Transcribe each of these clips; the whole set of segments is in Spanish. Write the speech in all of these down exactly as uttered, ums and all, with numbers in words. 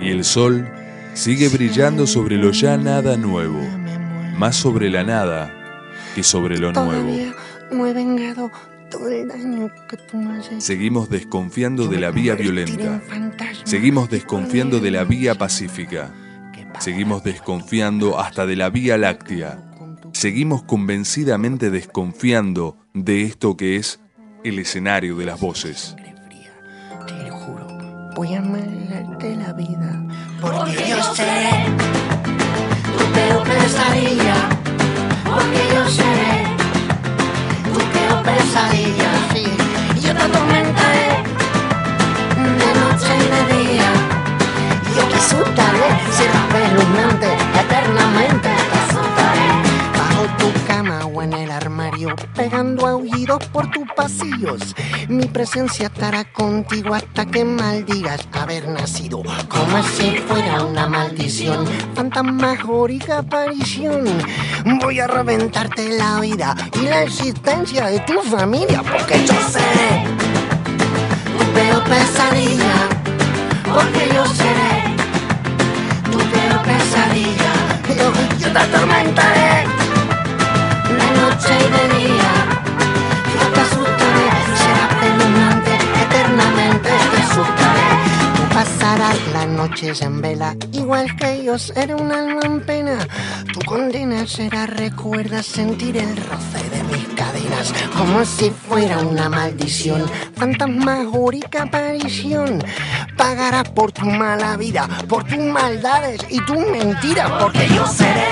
Y el sol sigue brillando sobre lo ya nada nuevo, más sobre la nada que sobre lo nuevo. No he vengado todo el daño que tú me has hecho. Seguimos desconfiando de la vía violenta. Seguimos desconfiando de la vía pacífica. Seguimos desconfiando hasta de la Vía Láctea. Seguimos convencidamente desconfiando de esto que es el escenario de las voces. Te lo juro, voy a amargarte la vida. Porque yo seré tu peor pesadilla. Porque yo seré tu peor pesadilla. Sí. Yo te atormentaré de noche y de día. Yo te asustaré, serás espeluznante, eternamente te asustaré. Bajo tu cama o en el armario, pegando aullidos por tus pasillos. Mi presencia estará contigo hasta que maldigas haber nacido. Como si fuera una maldición, fantasmagórica aparición. Voy a reventarte la vida y la existencia de tu familia, porque yo seré tu peor pesadilla. Porque yo seré tu peor pesadilla. Yo, yo te atormentaré de noche y de día. Yo te asustaré, serás espeluznante, eternamente te asustaré. Tú pasarás las noches en vela, igual que yo seré un alma en pena. Tu condena será, recuerda sentir el roce de mis cadenas, como si fuera una maldición, fantasmagórica aparición. Pagarás por tu mala vida, por tus maldades y tus mentiras, porque yo seré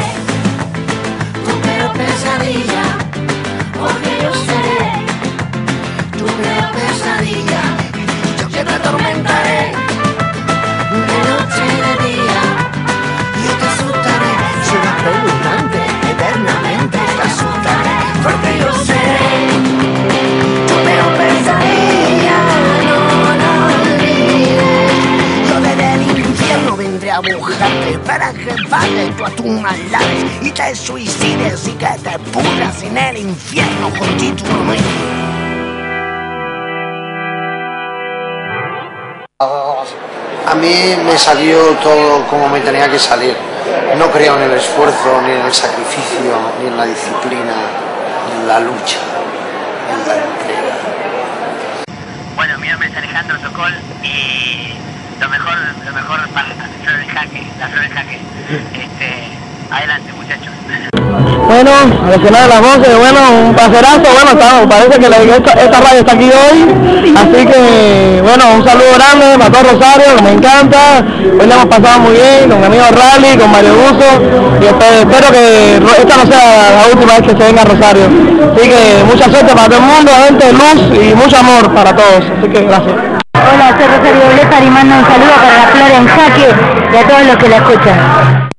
tu peor pesadilla. Porque yo seré tu peor pesadilla. Yo que te atormentaré de noche y de día. Yo te asustaré, serás espeluznante, eternamente te asustaré, porque yo seré tu peor pesadilla. No, no olvides. yo desde el infierno vendré a buscarte para que pagues tú a tus maldades y te suicides y que te pudras en el infierno continuamente. A mí me salió todo como me tenía que salir. No creo en el esfuerzo, ni en el sacrificio, ni en la disciplina, ni en la lucha, ni en la entrega. Bueno, mi nombre es Alejandro Sokol y lo mejor, lo mejor para Flor del Jaque, la Flor del Jaque. Este, adelante, muchachos. Bueno, a los que nada de las voces, bueno, un placerazo, bueno, estamos, parece que la, esta, esta radio está aquí hoy, así que, bueno, un saludo grande para todo Rosario, que me encanta, hoy la hemos pasado muy bien, con mi amigo Rally, con Mario Buzo, y espero, espero que esta no sea la última vez que se venga a Rosario, así que mucha suerte para todo el mundo, gente, luz y mucho amor para todos, así que gracias. Hola, soy Rosario Boleta y mando un saludo para la Flor en Jaque y a todos los que la escuchan.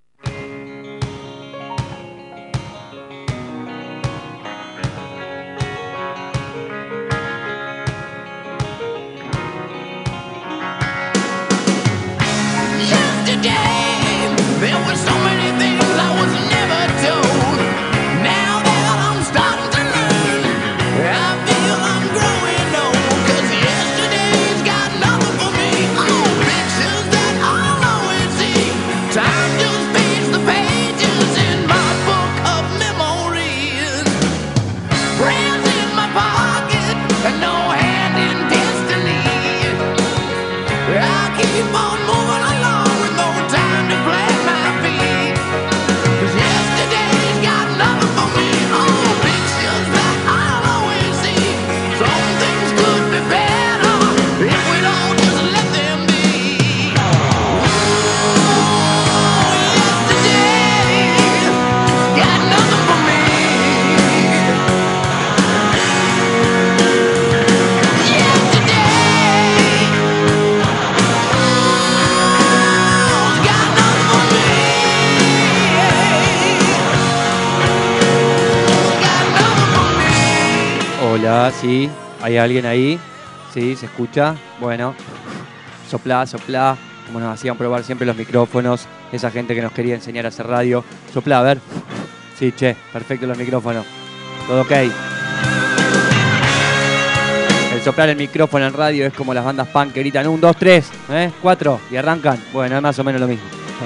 Hola, sí, ¿hay alguien ahí? Sí, ¿se escucha? Bueno, soplá, soplá, como nos hacían probar siempre los micrófonos, esa gente que nos quería enseñar a hacer radio. Soplá, a ver. Sí, che, perfecto los micrófonos. Todo ok. El soplar el micrófono en radio es como las bandas punk que gritan un, dos, tres, ¿eh? cuatro y arrancan. Bueno, es más o menos lo mismo.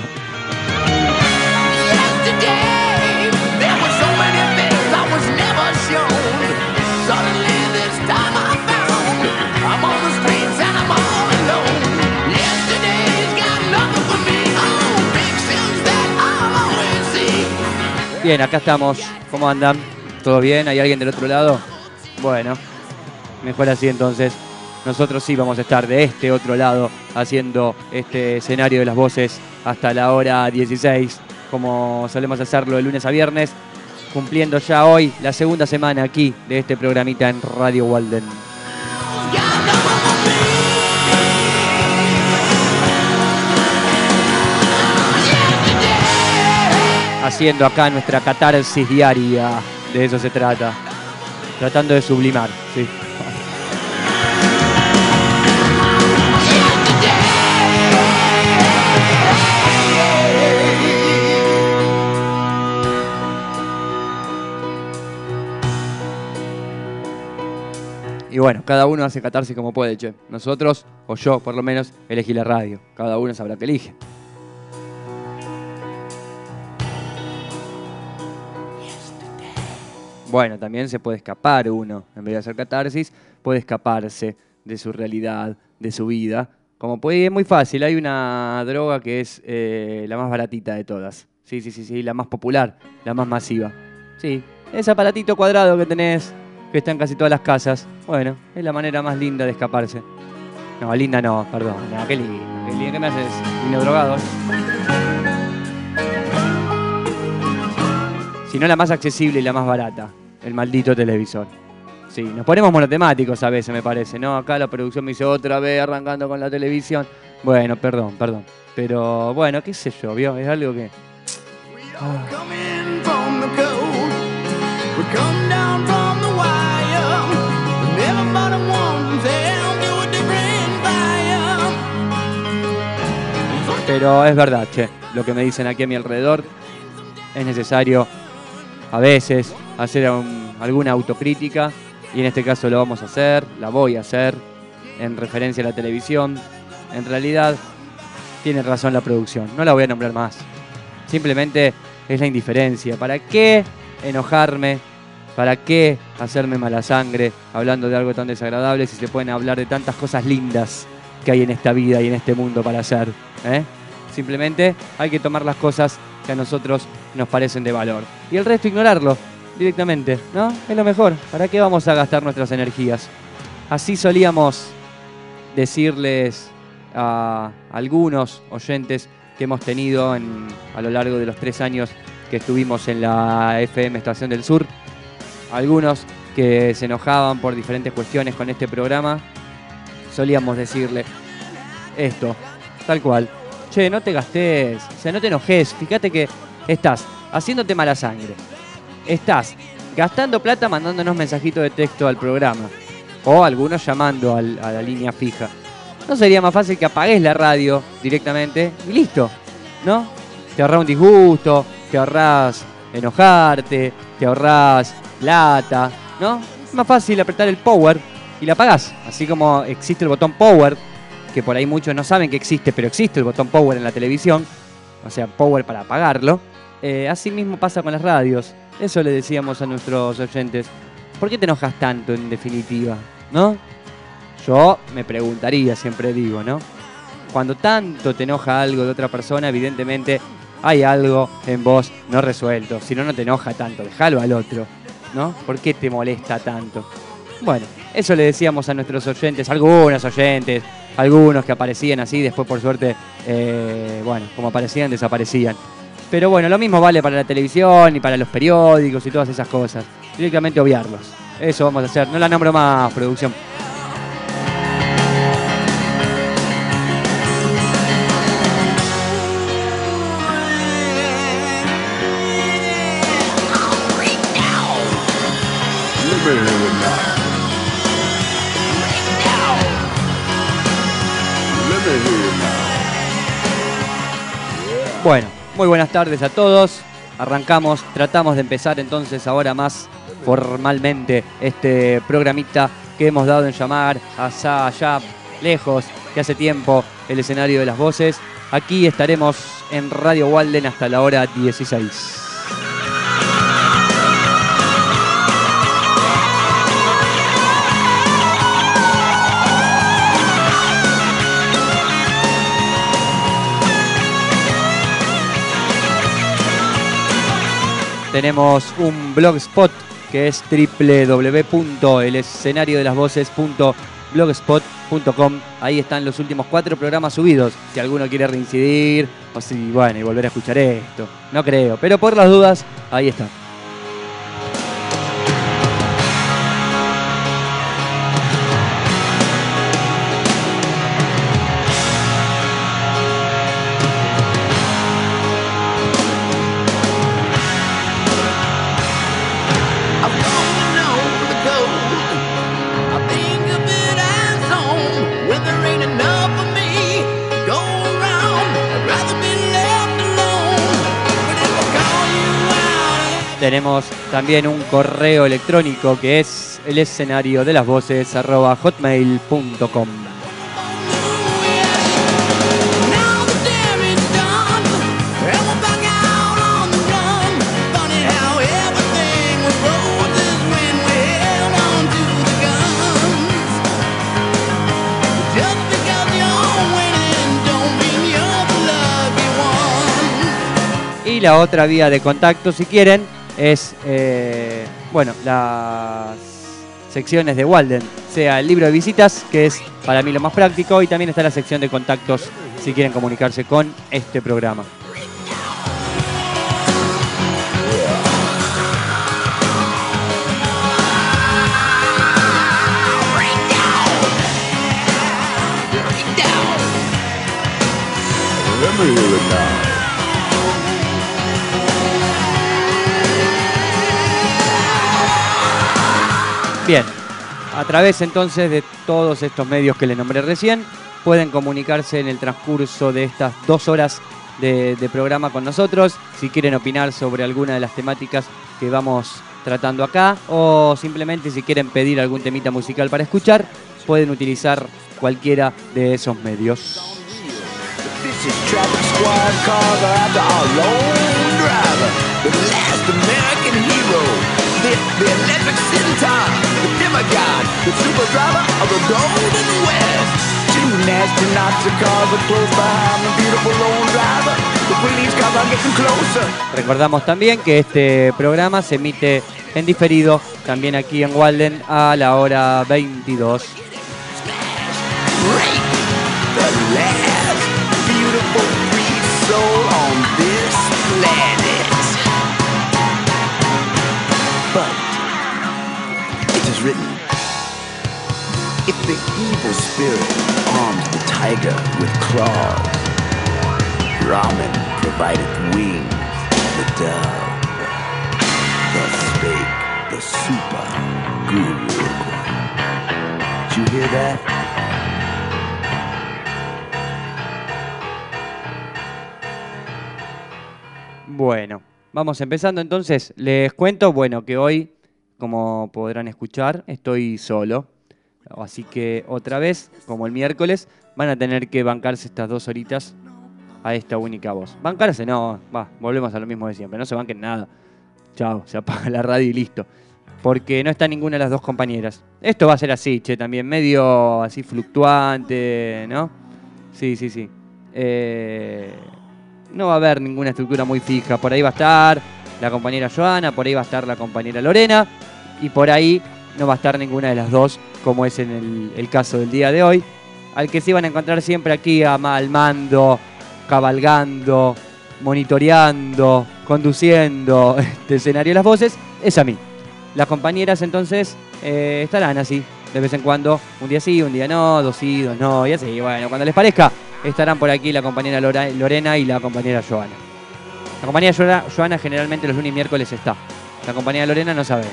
Bien, acá estamos. ¿Cómo andan? ¿Todo bien? ¿Hay alguien del otro lado? Bueno, mejor así entonces. Nosotros sí vamos a estar de este otro lado haciendo este escenario de las voces hasta la hora dieciséis, como solemos hacerlo de lunes a viernes, cumpliendo ya hoy la segunda semana aquí de este programita en Radio Walden. Haciendo acá nuestra catarsis diaria, de eso se trata, tratando de sublimar, sí. Y bueno, cada uno hace catarsis como puede, che. Nosotros, o yo por lo menos, elegí la radio. Cada uno sabrá que elige. Bueno, también se puede escapar uno. En vez de hacer catarsis, puede escaparse de su realidad, de su vida. Como puede, es muy fácil. Hay una droga que es eh, la más baratita de todas. Sí, sí, sí, sí, la más popular, la más masiva. Sí, ese aparatito cuadrado que tenés, que está en casi todas las casas. Bueno, es la manera más linda de escaparse. No, linda no, perdón. No, qué lindo. Qué lindo. ¿Qué me haces? Vino drogado. Sino la más accesible y la más barata. El maldito televisor. Sí, nos ponemos monotemáticos a veces, me parece, ¿no? Acá la producción me dice otra vez arrancando con la televisión. Bueno, perdón, perdón. Pero bueno, qué sé yo, ¿vio? Es algo que... Ah. Pero es verdad, che, lo que me dicen aquí a mi alrededor. Es necesario a veces hacer un, alguna autocrítica, y en este caso lo vamos a hacer, la voy a hacer en referencia a la televisión. En realidad tiene razón la producción, no la voy a nombrar más. Simplemente es la indiferencia. ¿Para qué enojarme? ¿Para qué hacerme mala sangre hablando de algo tan desagradable si se pueden hablar de tantas cosas lindas que hay en esta vida y en este mundo para hacer? ¿eh? Simplemente hay que tomar las cosas que a nosotros nos parecen de valor. Y el resto ignorarlo directamente, ¿no? Es lo mejor. ¿Para qué vamos a gastar nuestras energías? Así solíamos decirles a algunos oyentes que hemos tenido en, a lo largo de los tres años que estuvimos en la F M Estación del Sur. Algunos que se enojaban por diferentes cuestiones con este programa. Solíamos decirle esto, tal cual. Che, no te gastes, o sea, no te enojes. Fíjate que estás haciéndote mala sangre. Estás gastando plata mandándonos mensajitos de texto al programa. O algunos llamando al, a la línea fija. ¿No sería más fácil que apagues la radio directamente y listo? ¿No? Te ahorrás un disgusto, te ahorrás enojarte, te ahorrás plata, ¿no? Es más fácil apretar el power y la apagás. Así como existe el botón power, que por ahí muchos no saben que existe, pero existe el botón power en la televisión, o sea, power para apagarlo. Eh, así mismo pasa con las radios. Eso le decíamos a nuestros oyentes. ¿Por qué te enojas tanto, en definitiva? ¿No? Yo me preguntaría, siempre digo, ¿no? Cuando tanto te enoja algo de otra persona, evidentemente hay algo en vos no resuelto. Si no, no te enoja tanto, déjalo al otro, ¿no? ¿Por qué te molesta tanto? Bueno, eso le decíamos a nuestros oyentes, algunos oyentes, algunos que aparecían así, después por suerte, eh, bueno, como aparecían, desaparecían. Pero bueno, lo mismo vale para la televisión y para los periódicos y todas esas cosas. Directamente obviarlos. Eso vamos a hacer. No la nombro más, producción. Bueno, muy buenas tardes a todos. Arrancamos, tratamos de empezar entonces ahora más formalmente este programita que hemos dado en llamar allá, allá, lejos, que hace tiempo, el escenario de las voces. Aquí estaremos en Radio Walden hasta la hora dieciséis. Tenemos un blogspot que es doble u doble u doble u punto el escenario de las voces punto blogspot punto com. Ahí están los últimos cuatro programas subidos. Si alguno quiere reincidir o si, bueno, y volver a escuchar esto. No creo, pero por las dudas, ahí está. Tenemos también un correo electrónico que es el escenario de las voces arroba hotmail punto com. Y la otra vía de contacto, si quieren, es, eh, bueno, las secciones de Walden, sea el libro de visitas, que es para mí lo más práctico, y también está la sección de contactos si quieren comunicarse con este programa. Bien, a través entonces de todos estos medios que les nombré recién, pueden comunicarse en el transcurso de estas dos horas de, de programa con nosotros, si quieren opinar sobre alguna de las temáticas que vamos tratando acá, o simplemente si quieren pedir algún temita musical para escuchar, pueden utilizar cualquiera de esos medios. The, the electric centaur, the demigod, the super driver of the Golden West. Two nasty Nazi cars are close behind the beautiful lone driver. The police cars are getting closer. Recordamos también que este programa se emite en diferido también aquí en Walden a la hora veintidós. Break the last beautiful free soul on this planet. But it is written, if the evil spirit arms the tiger with claws, Ramen provideth wings, the dove, thus spake the super guru. Did you hear that? Bueno. Vamos empezando entonces, les cuento, bueno, que hoy, como podrán escuchar, estoy solo. Así que otra vez, como el miércoles, van a tener que bancarse estas dos horitas a esta única voz. Bancarse no, va, volvemos a lo mismo de siempre, no se banquen nada. Chao, se apaga la radio y listo. Porque no está ninguna de las dos compañeras. Esto va a ser así, che, también medio así fluctuante, ¿no? Sí, sí, sí. Eh... No va a haber ninguna estructura muy fija. Por ahí va a estar la compañera Joana, por ahí va a estar la compañera Lorena, y por ahí no va a estar ninguna de las dos, como es en el, el caso del día de hoy. Al que se van a encontrar siempre aquí al mando, cabalgando, monitoreando, conduciendo este escenario de las voces, es a mí. Las compañeras entonces eh, estarán así, de vez en cuando, un día sí, un día no, dos sí, dos no, y así, bueno, cuando les parezca. Estarán por aquí la compañera Lorena y la compañera Joana. La compañera Joana generalmente los lunes y miércoles está. La compañera Lorena no sabe.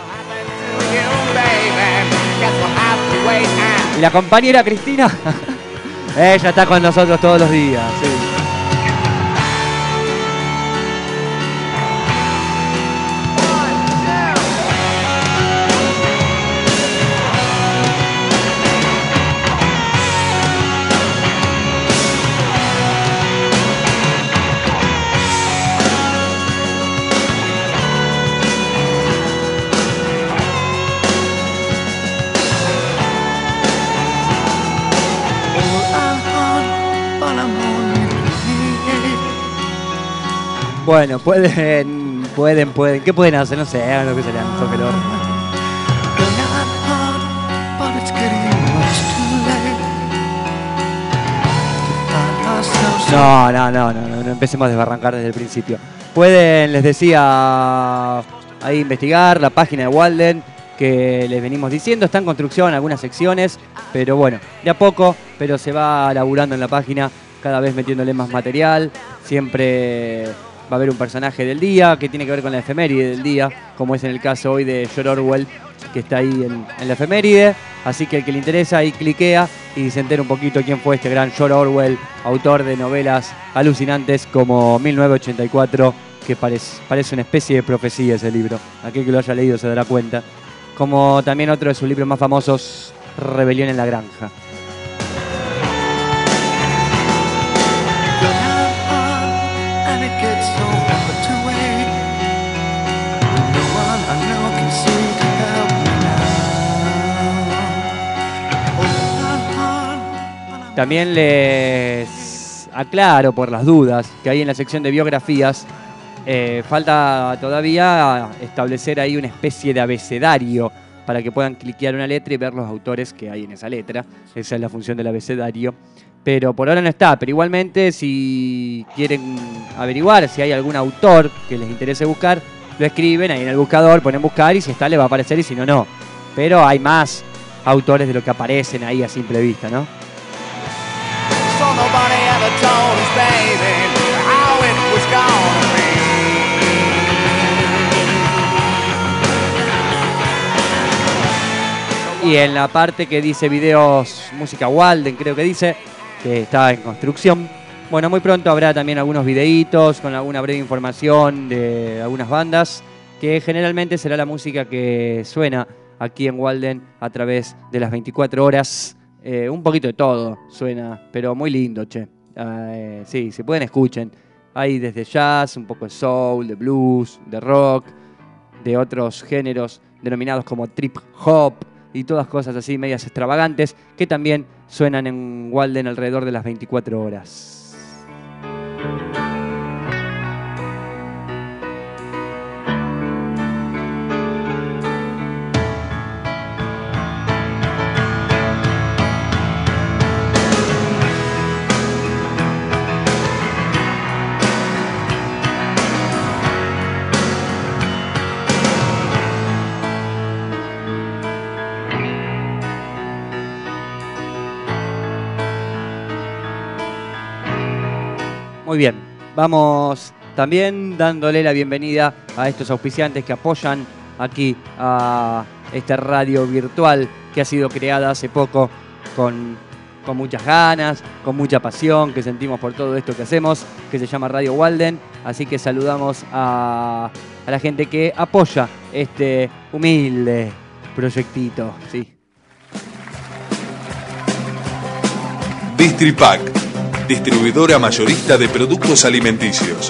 Y la compañera Cristina, ella está con nosotros todos los días. Sí. Bueno, pueden, pueden, pueden. ¿Qué pueden hacer? No sé, hagan lo que se le toque el orto. No, no, no, no, no, no empecemos a desbarrancar desde el principio. Pueden, les decía, ahí investigar la página de Walden que les venimos diciendo. Está en construcción algunas secciones, pero bueno, de a poco, pero se va laburando en la página, cada vez metiéndole más material. Siempre va a haber un personaje del día que tiene que ver con la efeméride del día, como es en el caso hoy de George Orwell, que está ahí en, en la efeméride. Así que el que le interesa ahí cliquea y se entera un poquito quién fue este gran George Orwell, autor de novelas alucinantes como mil novecientos ochenta y cuatro, que parece, parece una especie de profecía ese libro. Aquel que lo haya leído se dará cuenta. Como también otro de sus libros más famosos, Rebelión en la Granja. También les aclaro por las dudas que hay en la sección de biografías, eh, falta todavía establecer ahí una especie de abecedario para que puedan cliquear una letra y ver los autores que hay en esa letra. Esa es la función del abecedario. Pero por ahora no está. Pero igualmente, si quieren averiguar si hay algún autor que les interese buscar, lo escriben ahí en el buscador, ponen buscar y si está le va a aparecer y si no, no. Pero hay más autores de lo que aparecen ahí a simple vista, ¿no? So nobody ever told us, baby, how it was gonna be. Y en la parte que dice videos, música Walden, creo que dice, que está en construcción. Bueno, muy pronto habrá también algunos videitos con alguna breve información de algunas bandas, que generalmente será la música que suena aquí en Walden a través de las veinticuatro horas. Eh, un poquito de todo suena, pero muy lindo, che. Eh, sí, si pueden, escuchen. Hay desde jazz, un poco de soul, de blues, de rock, de otros géneros denominados como trip hop y todas cosas así medias extravagantes que también suenan en Walden alrededor de las veinticuatro horas. Muy bien, vamos también dándole la bienvenida a estos auspiciantes que apoyan aquí a esta radio virtual que ha sido creada hace poco con, con muchas ganas, con mucha pasión que sentimos por todo esto que hacemos, que se llama Radio Walden. Así que saludamos a, a la gente que apoya este humilde proyectito, ¿sí? Distripac, distribuidora mayorista de productos alimenticios.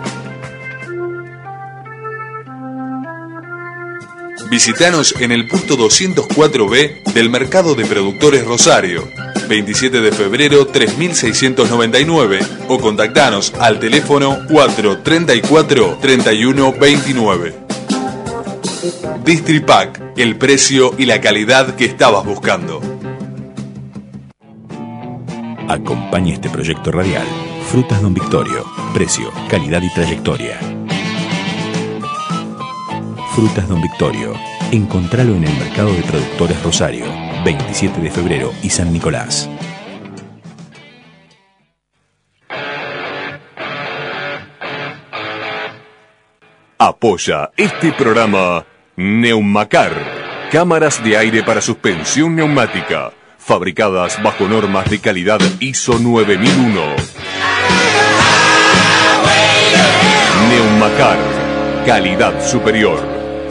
Visítanos en el puesto doscientos cuatro B del Mercado de Productores Rosario, veintisiete de febrero tres mil seiscientos noventa y nueve, o contactanos al teléfono cuatro treinta y cuatro treinta y uno veintinueve. Distripac, el precio y la calidad que estabas buscando. Acompaña este proyecto radial. Frutas Don Victorio. Precio, calidad y trayectoria. Frutas Don Victorio. Encontralo en el Mercado de Productores Rosario, veintisiete de febrero y San Nicolás. Apoya este programa Neumacar, cámaras de aire para suspensión neumática, fabricadas bajo normas de calidad I S O nueve mil uno. Neumacar, calidad superior.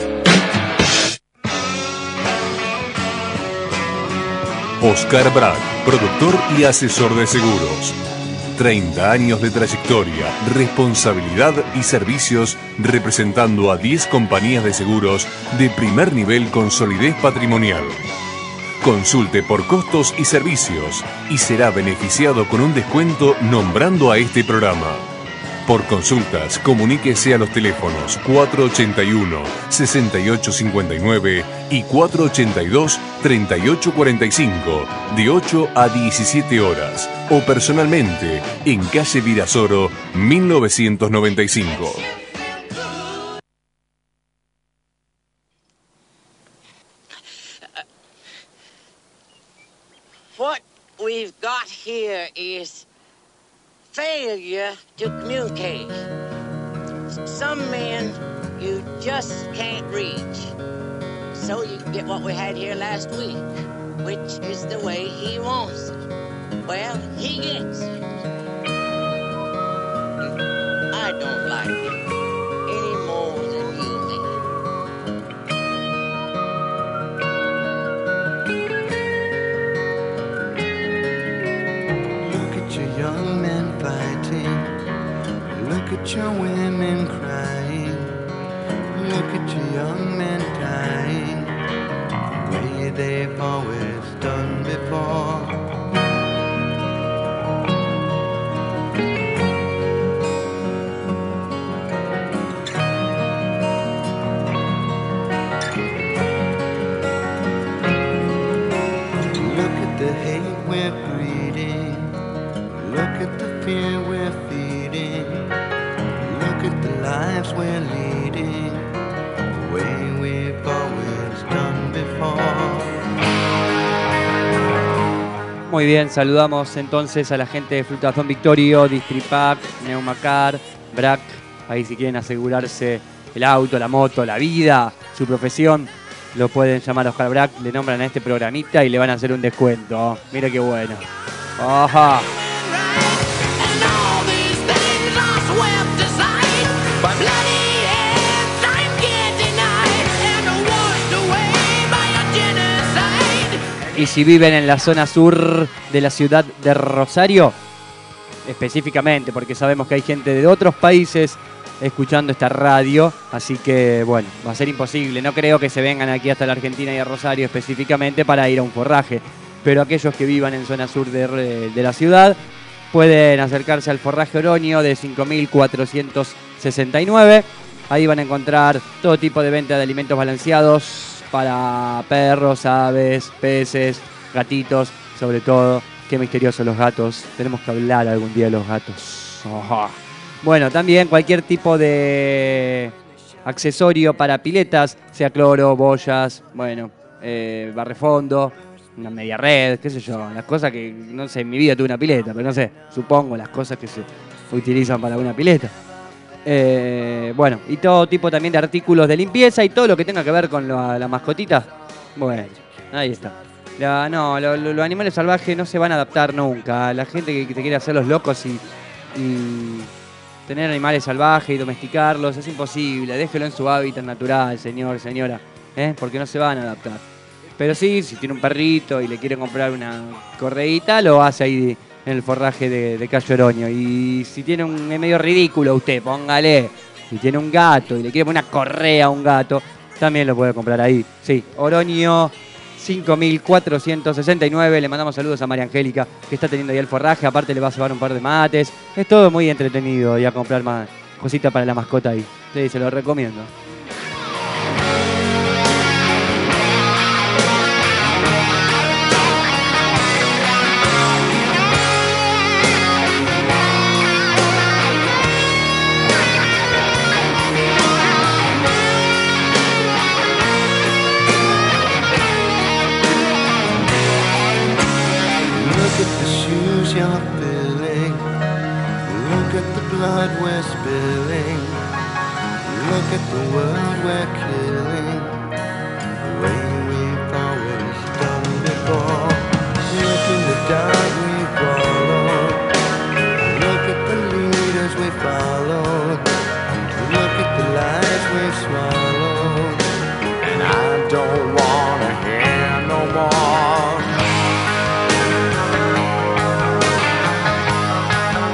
Oscar Brad, productor y asesor de seguros. treinta años de trayectoria, responsabilidad y servicios representando a diez compañías de seguros de primer nivel con solidez patrimonial. Consulte por costos y servicios y será beneficiado con un descuento nombrando a este programa. Por consultas, comuníquese a los teléfonos cuatro ochenta y uno, sesenta y ocho cincuenta y nueve y cuatro ochenta y dos, treinta y ocho cuarenta y cinco, de ocho a diecisiete horas, o personalmente en calle Virasoro, mil novecientos noventa y cinco. What we've got here is failure to communicate. Some men you just can't reach. So you get what we had here last week, which is the way he wants it. Well, he gets it. I don't like it any more than you do. Look at your young men fighting. Look at your women crying. Look at your young men dying the way they've always done before. Look at the hate we're breeding. Look at the fear we're feeding. Look at the lives we're leading, the way we've always done before. Muy bien, saludamos entonces a la gente de Frutas Don Victorio, Distripac, Neumacar, Brac. Ahí si quieren asegurarse el auto, la moto, la vida, su profesión, lo pueden llamar a Oscar Brac, le nombran a este programita y le van a hacer un descuento. Mira qué bueno. Ajá. Y si viven en la zona sur de la ciudad de Rosario, específicamente, porque sabemos que hay gente de otros países escuchando esta radio, así que bueno, va a ser imposible. No creo que se vengan aquí hasta la Argentina y a Rosario específicamente para ir a un forraje, pero aquellos que vivan en zona sur de, de la ciudad pueden acercarse al forraje Oroño de cinco mil cuatrocientos sesenta y nueve. Ahí van a encontrar todo tipo de venta de alimentos balanceados para perros, aves, peces, gatitos, sobre todo. Qué misteriosos los gatos. Tenemos que hablar algún día de los gatos. Oh. Bueno, también cualquier tipo de accesorio para piletas, sea cloro, boyas, bueno, eh, barrefondo, una media red, qué sé yo, las cosas que, no sé, en mi vida tuve una pileta, pero no sé, supongo las cosas que se utilizan para una pileta. Eh, bueno, y todo tipo también de artículos de limpieza y todo lo que tenga que ver con la, la mascotita. Bueno, ahí está. La, no, lo, lo, los animales salvajes no se van a adaptar nunca. La gente que, que te quiere hacer los locos y, y tener animales salvajes y domesticarlos es imposible. Déjelo en su hábitat natural, señor, señora, ¿eh? Porque no se van a adaptar. Pero sí, si tiene un perrito y le quiere comprar una correíta, lo hace ahí en el forraje de, de Cayo Oroño. Y si tiene un es medio ridículo usted, póngale. Si tiene un gato y le quiere poner una correa a un gato, también lo puede comprar ahí. Sí, Oroño cinco mil cuatrocientos sesenta y nueve. Le mandamos saludos a María Angélica, que está teniendo ahí el forraje. Aparte le va a llevar un par de mates. Es todo muy entretenido y a comprar más cositas para la mascota ahí. Sí, se lo recomiendo. You're filling. Look at the blood we're spilling. Look at the world we're killing, the way we've always done before. Look in the dark we followed. Look at the leaders we followed. Look at the lies we've swallowed. And I don't wanna hear no more.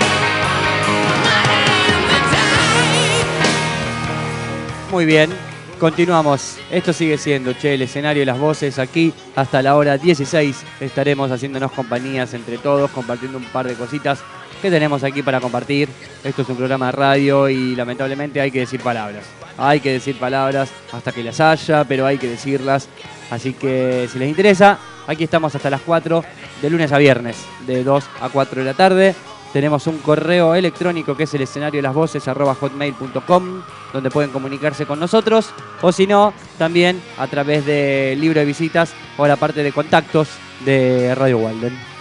Muy bien, Continuamos. Esto sigue siendo, che, el escenario y las voces aquí hasta la hora dieciséis. Estaremos haciéndonos compañías entre todos, compartiendo un par de cositas que tenemos aquí para compartir. Esto es un programa de radio y lamentablemente hay que decir palabras. Hay que decir palabras hasta que las haya, pero hay que decirlas. Así que si les interesa, aquí estamos hasta las cuatro, de lunes a viernes, de dos a cuatro de la tarde. Tenemos un correo electrónico que es el escenario de las voces arroba hotmail punto com, donde pueden comunicarse con nosotros, o si no, también a través del libro de visitas o la parte de contactos de Radio Walden.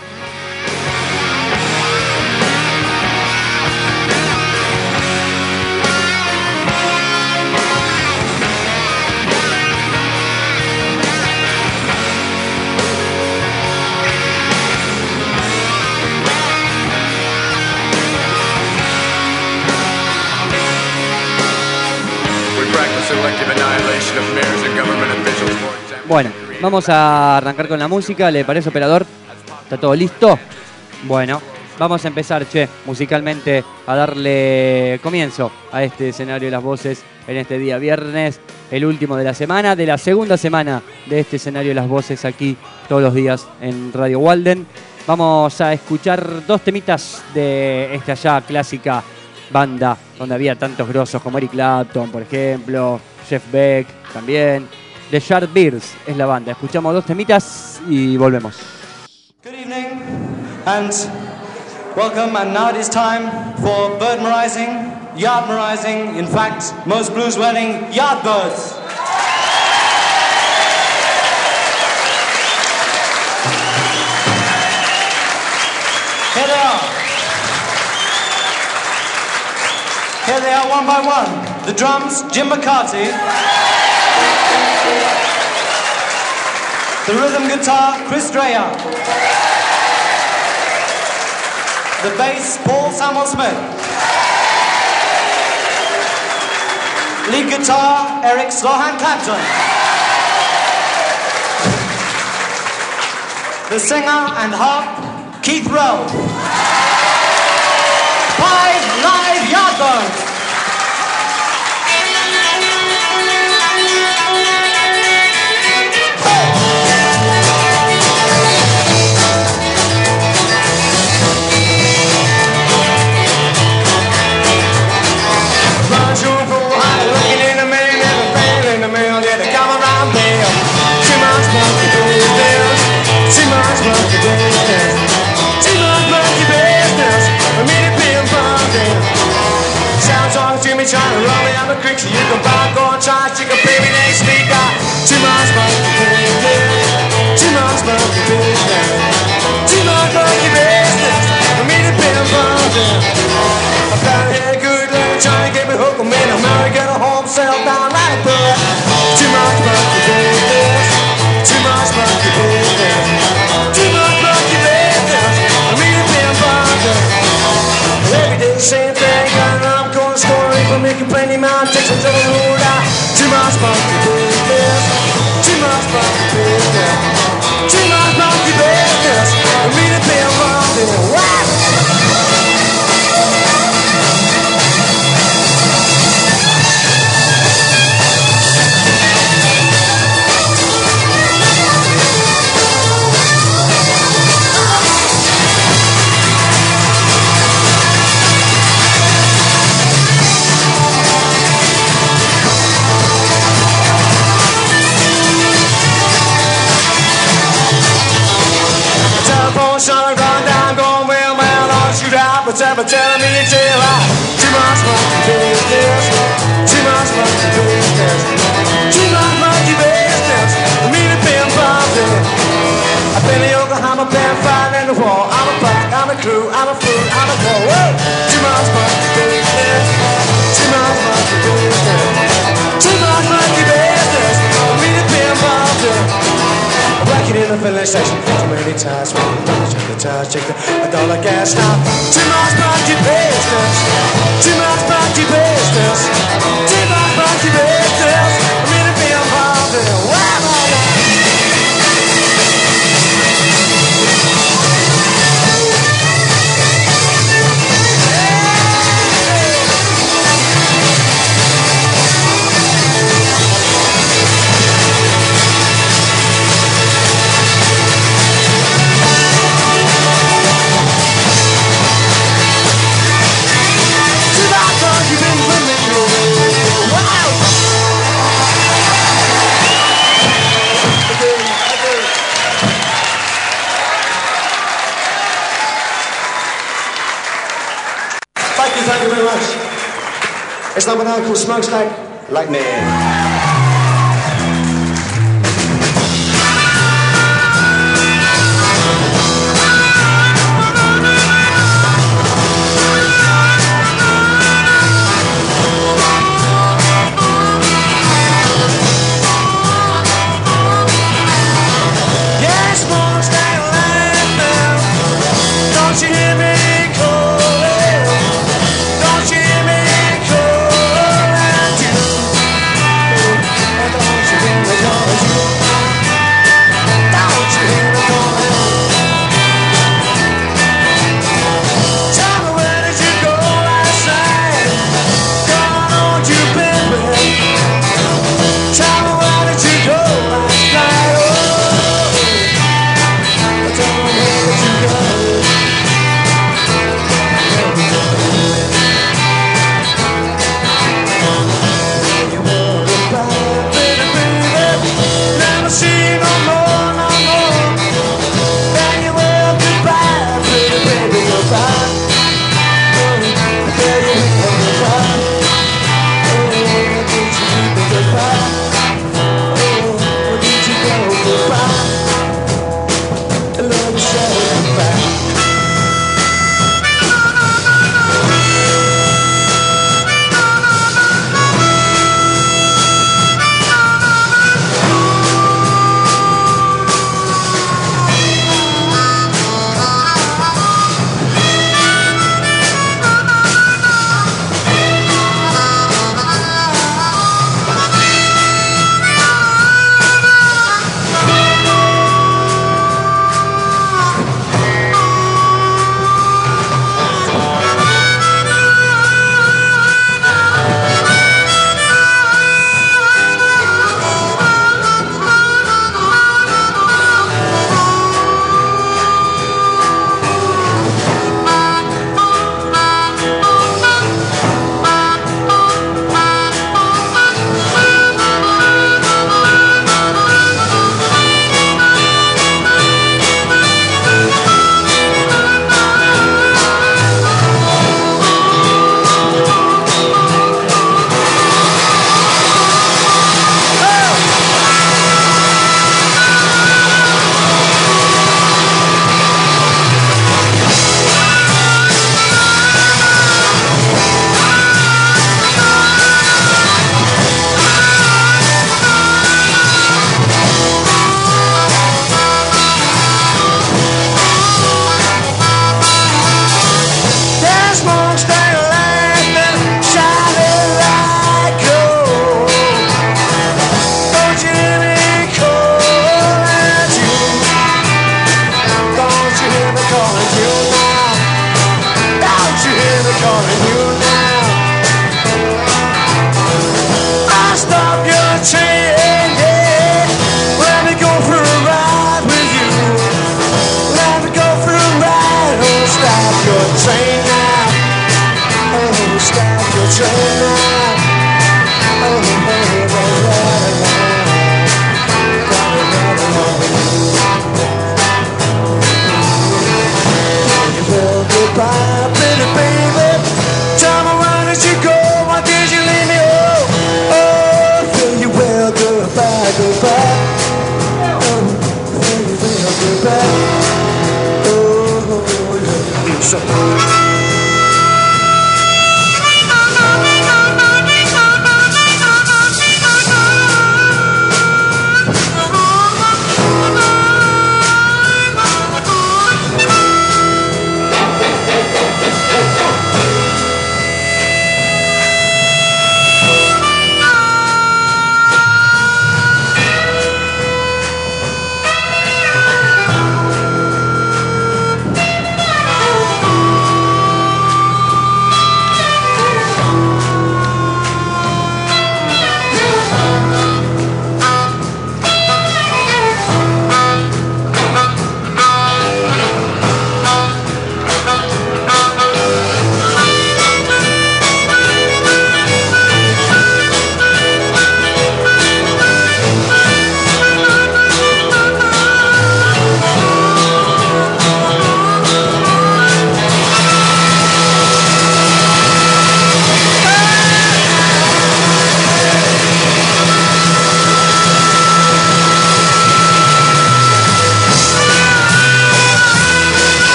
Bueno, vamos a arrancar con la música. ¿Le parece, operador? ¿Está todo listo? Bueno, vamos a empezar, che, musicalmente a darle comienzo a este escenario de las voces en este día viernes, el último de la semana, de la segunda semana de este escenario de las voces aquí todos los días en Radio Walden. Vamos a escuchar dos temitas de esta ya clásica banda donde había tantos grosos como Eric Clapton, por ejemplo, Jeff Beck también. The Yardbirds es la banda. Escuchamos dos temitas y volvemos. Good evening and welcome, and now it is time for birdmerizing, yardmerizing, in fact, most blues wedding yardbirds. Here they are. Here they are one by one. The drums, Jim McCarty. The rhythm guitar, Chris Dreyer. The bass, Paul Samuel Smith. Lead guitar, Eric Slohan Clapton. The singer and harp, Keith Rowe. Five live Yardbirds. Trying to run me on the creek so you can buy, go and try, she can pay me next week. Too much monkey business, too much monkey business, too much monkey business for me to pay them bumping. I've got a head good luck trying to get me hooked, I'm in America, a home sell down like a bird. Too much monkey business, too much monkey business, too much monkey business for me to pay them bumping. Every day same thing, got an arm going story for me complaining my takes until the road out. Too much monkey business, too much monkey business, too much monkey business for me to pay them bumping. Shot run down, going well, well, I'll shoot out, but ever telling me to tell I too much monkey business, too much monkey business, too much monkey business for me to be involved. I've been in Yokohama, been fighting in the war. I'm a pack, I'm a crew, I'm a food, I'm a fool. Whoa! Too much monkey business, too much monkey business, too much monkey business for me to be involved. Working in the filling station too many times, check the tires, check the a dollar gas now. Too much monkey business, too much monkey business, too much monkey business for me to be involved in. Wow, wow, wow. Thank you, thank you very much. It's number now called Smokestack Lightning.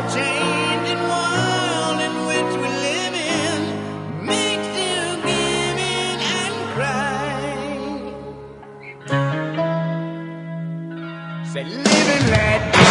changing world in which we live in makes you give in and cry. Say, live and let die.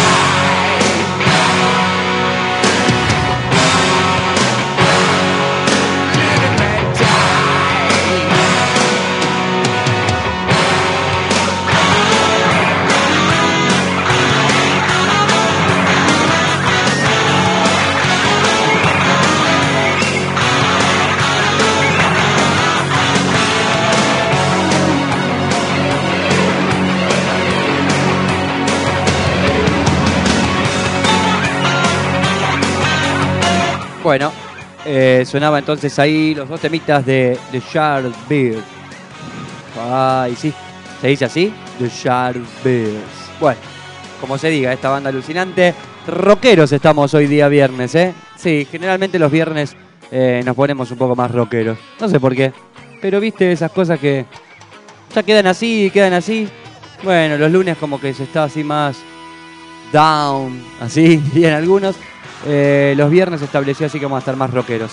Bueno, eh, sonaba entonces ahí los dos temitas de The Yardbirds. Ay, sí, se dice así, The Yardbirds. Bueno, como se diga, esta banda alucinante. Rockeros estamos hoy día viernes, ¿eh? Sí, generalmente los viernes eh, nos ponemos un poco más rockeros. No sé por qué, pero viste esas cosas que ya quedan así, quedan así. Bueno, los lunes como que se está así más down, así, dirían algunos. Eh, los viernes se estableció así que vamos a estar más rockeros.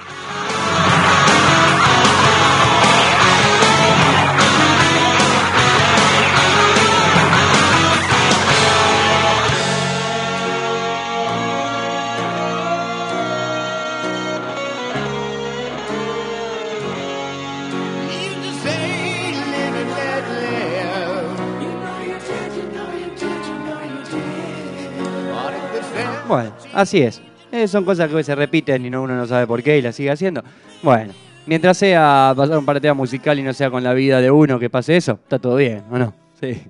Bueno, así es. Eh, son cosas que se repiten y no, uno no sabe por qué y las sigue haciendo. Bueno, mientras sea pasar un par de temas musical y no sea con la vida de uno que pase eso, está todo bien, ¿o no? Sí.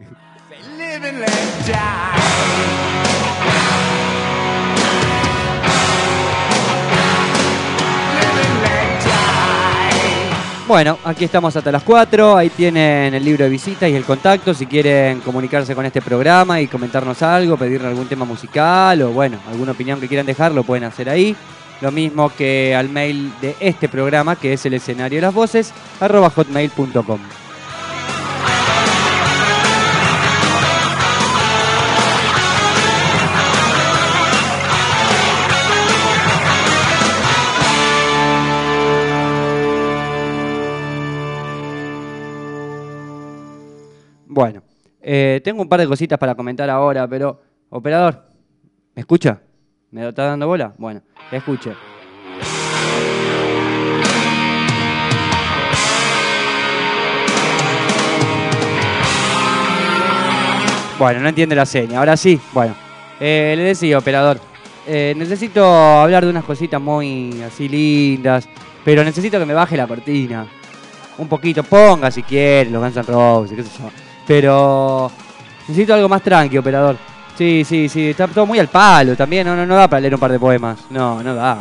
Bueno, aquí estamos hasta las cuatro, ahí tienen el libro de visitas y el contacto, si quieren comunicarse con este programa y comentarnos algo, pedirle algún tema musical o bueno, alguna opinión que quieran dejar, lo pueden hacer ahí. Lo mismo que al mail de este programa, que es el escenario de las voces, arroba hotmail punto com. Bueno, eh, tengo un par de cositas para comentar ahora, pero... Operador, ¿me escucha? ¿Me está dando bola? Bueno, escuche. Bueno, no entiende la seña. Ahora sí, bueno. Eh, le decía, operador, eh, necesito hablar de unas cositas muy así lindas, pero necesito que me baje la cortina. Un poquito, ponga si quiere, los Guns N' Roses, qué sé yo. Pero necesito algo más tranqui, operador. Sí, sí, sí, está todo muy al palo también. No, no, no da para leer un par de poemas. No, no da.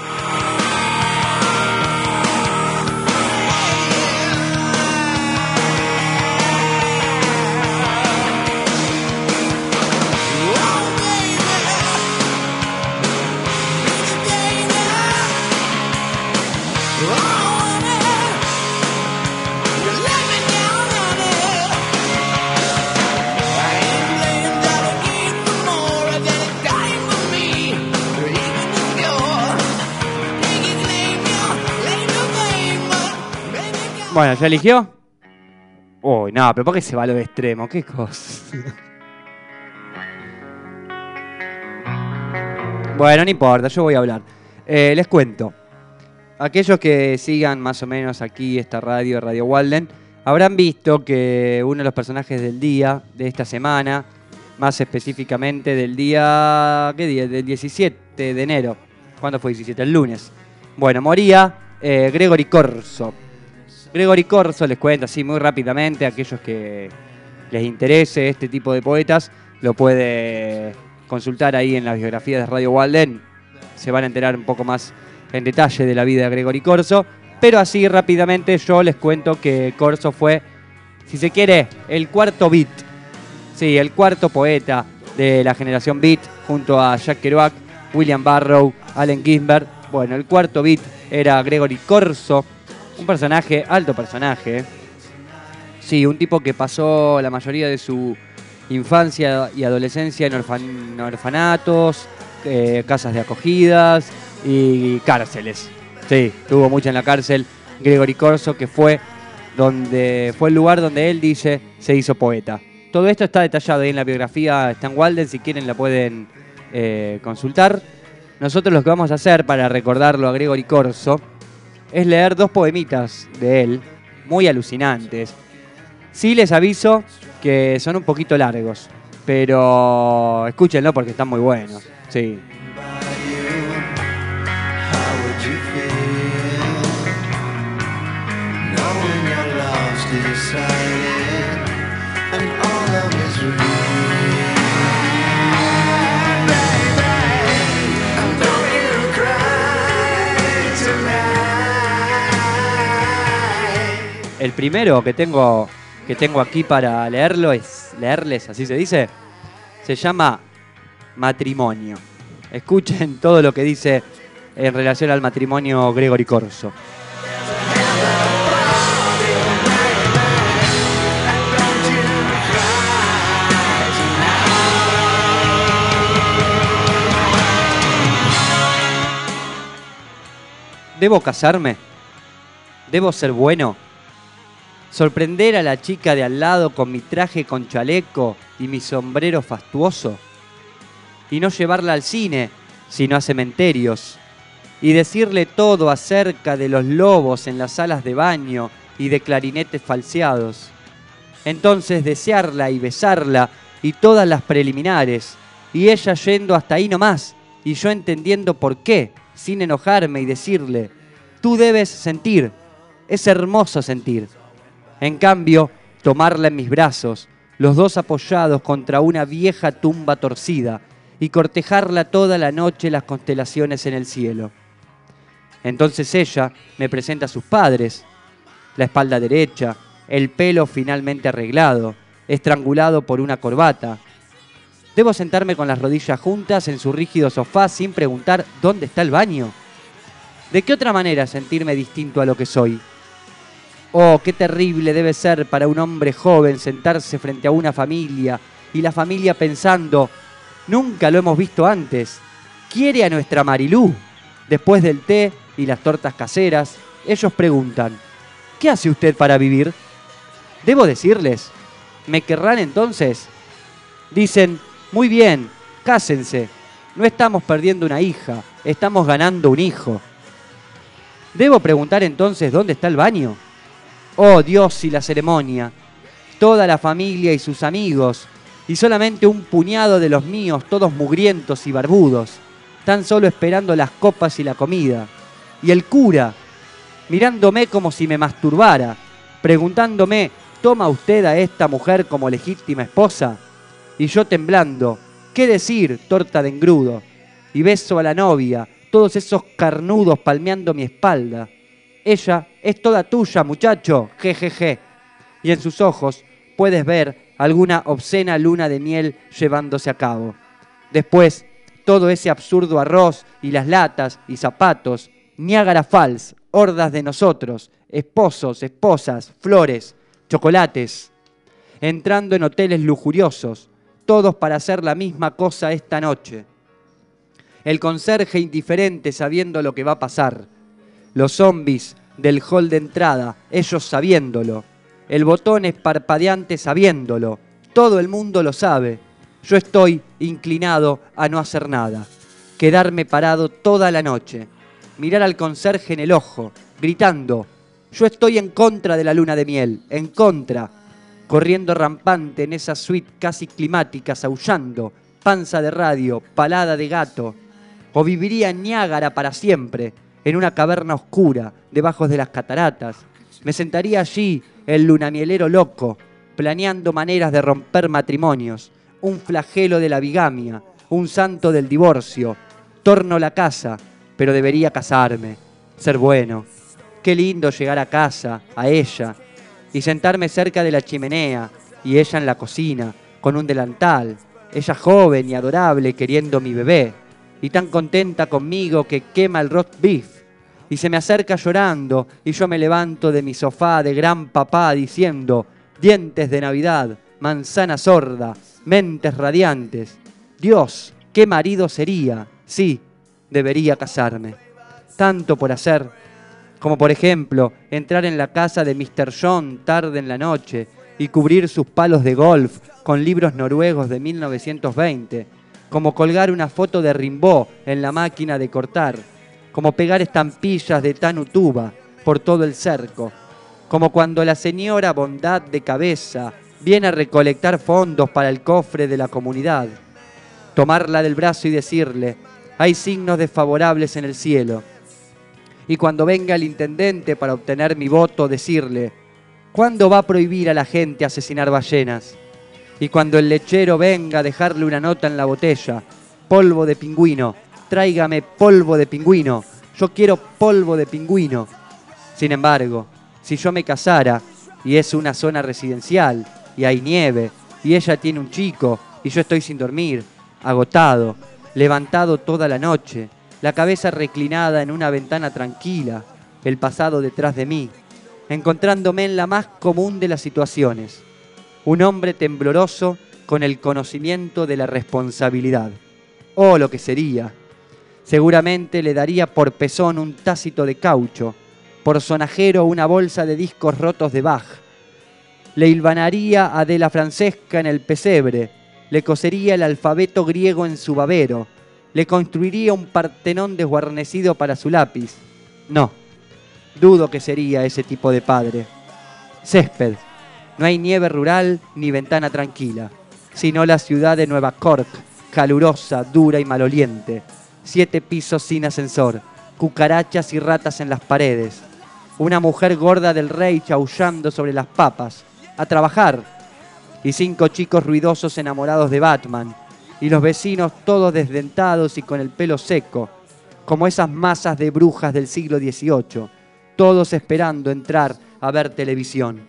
Bueno, ¿ya eligió? Uy, no, pero ¿por qué se va a lo de extremo? ¿Qué cosa? Bueno, no importa, yo voy a hablar. Eh, les cuento. Aquellos que sigan más o menos aquí esta radio, Radio Walden, habrán visto que uno de los personajes del día, de esta semana, más específicamente del día... ¿Qué día? Del diecisiete de enero. ¿Cuándo fue diecisiete? El lunes. Bueno, moría eh, Gregory Corso. Gregory Corso, les cuento así muy rápidamente, a aquellos que les interese este tipo de poetas, lo puede consultar ahí en las biografías de Radio Walden, se van a enterar un poco más en detalle de la vida de Gregory Corso, pero así rápidamente yo les cuento que Corso fue, si se quiere, el cuarto beat, sí, el cuarto poeta de la generación beat, junto a Jack Kerouac, William Burroughs, Allen Ginsberg. Bueno, el cuarto beat era Gregory Corso. Un personaje, alto personaje. Sí, un tipo que pasó la mayoría de su infancia y adolescencia en, orfan- en orfanatos, eh, casas de acogidas y cárceles. Sí, estuvo mucho en la cárcel Gregory Corso, que fue, donde, fue el lugar donde él dice se hizo poeta. Todo esto está detallado ahí en la biografía, está en Walden, si quieren la pueden eh, consultar. Nosotros lo que vamos a hacer para recordarlo a Gregory Corso es leer dos poemitas de él, muy alucinantes. Sí les aviso que son un poquito largos, pero escúchenlo porque están muy buenos. Sí. El primero que tengo, que tengo aquí para leerlo es leerles, así se dice, se llama Matrimonio. Escuchen todo lo que dice en relación al matrimonio Gregory Corso. ¿Debo casarme? ¿Debo ser bueno? ¿Sorprender a la chica de al lado con mi traje con chaleco y mi sombrero fastuoso? Y no llevarla al cine, sino a cementerios. Y decirle todo acerca de los lobos en las salas de baño y de clarinetes falseados. Entonces desearla y besarla y todas las preliminares. Y ella yendo hasta ahí nomás y yo entendiendo por qué, sin enojarme y decirle, tú debes sentir, es hermoso sentir. En cambio, tomarla en mis brazos, los dos apoyados contra una vieja tumba torcida, y cortejarla toda la noche las constelaciones en el cielo. Entonces ella me presenta a sus padres, la espalda derecha, el pelo finalmente arreglado, estrangulado por una corbata. ¿Debo sentarme con las rodillas juntas en su rígido sofá sin preguntar dónde está el baño? ¿De qué otra manera sentirme distinto a lo que soy? Oh, qué terrible debe ser para un hombre joven sentarse frente a una familia y la familia pensando, nunca lo hemos visto antes, quiere a nuestra Marilú. Después del té y las tortas caseras, ellos preguntan, ¿qué hace usted para vivir? ¿Debo decirles? ¿Me querrán entonces? Dicen, muy bien, cásense, no estamos perdiendo una hija, estamos ganando un hijo. ¿Debo preguntar entonces dónde está el baño? Oh Dios y la ceremonia, toda la familia y sus amigos, y solamente un puñado de los míos, todos mugrientos y barbudos, tan solo esperando las copas y la comida. Y el cura, mirándome como si me masturbara, preguntándome, ¿toma usted a esta mujer como legítima esposa? Y yo temblando, ¿qué decir, torta de engrudo? Y beso a la novia, todos esos carnudos palmeando mi espalda. Ella es toda tuya, muchacho, jejeje. Y en sus ojos puedes ver alguna obscena luna de miel llevándose a cabo. Después, todo ese absurdo arroz y las latas y zapatos, Niágara Falls, hordas de nosotros, esposos, esposas, flores, chocolates, entrando en hoteles lujuriosos, todos para hacer la misma cosa esta noche. El conserje indiferente sabiendo lo que va a pasar. Los zombies del hall de entrada, ellos sabiéndolo. El botón es parpadeante sabiéndolo. Todo el mundo lo sabe. Yo estoy inclinado a no hacer nada. Quedarme parado toda la noche. Mirar al conserje en el ojo, gritando, yo estoy en contra de la luna de miel, en contra. Corriendo rampante en esa suite casi climática, aullando, panza de radio, palada de gato. O viviría en Niágara para siempre, en una caverna oscura, debajo de las cataratas. Me sentaría allí, el lunamielero loco, planeando maneras de romper matrimonios, un flagelo de la bigamia, un santo del divorcio. Torno la casa, pero debería casarme, ser bueno. Qué lindo llegar a casa, a ella, y sentarme cerca de la chimenea, y ella en la cocina, con un delantal, ella joven y adorable queriendo mi bebé, y tan contenta conmigo que quema el roast beef, y se me acerca llorando, y yo me levanto de mi sofá de gran papá diciendo, dientes de Navidad, manzana sorda, mentes radiantes. Dios, ¿Qué marido sería? Sí, debería casarme. Tanto por hacer, como por ejemplo, entrar en la casa de mister John tarde en la noche y cubrir sus palos de golf con libros noruegos de mil novecientos veinte, como colgar una foto de Rimbaud en la máquina de cortar, como pegar estampillas de Tanu Tuba por todo el cerco, como cuando la señora Bondad de Cabeza viene a recolectar fondos para el cofre de la comunidad, tomarla del brazo y decirle: hay signos desfavorables en el cielo. Y cuando venga el intendente para obtener mi voto, decirle: ¿cuándo va a prohibir a la gente asesinar ballenas? Y cuando el lechero venga a dejarle una nota en la botella: polvo de pingüino, tráigame polvo de pingüino, yo quiero polvo de pingüino. Sin embargo, si yo me casara y es una zona residencial y hay nieve y ella tiene un chico y yo estoy sin dormir, agotado, levantado toda la noche, la cabeza reclinada en una ventana tranquila, el pasado detrás de mí, encontrándome en la más común de las situaciones, un hombre tembloroso con el conocimiento de la responsabilidad. Oh, lo que sería. Seguramente le daría por pezón un tácito de caucho, por sonajero una bolsa de discos rotos de Bach. Le hilvanaría a De la Francesca en el pesebre, le cosería el alfabeto griego en su babero, le construiría un Partenón desguarnecido para su lápiz. No, dudo que sería ese tipo de padre. Césped. No hay nieve rural ni ventana tranquila, sino la ciudad de Nueva Cork, calurosa, dura y maloliente. Siete pisos sin ascensor, cucarachas y ratas en las paredes. Una mujer gorda del rey chaullando sobre las papas. A trabajar. Y cinco chicos ruidosos enamorados de Batman. Y los vecinos todos desdentados y con el pelo seco, como esas masas de brujas del siglo dieciocho, todos esperando entrar a ver televisión.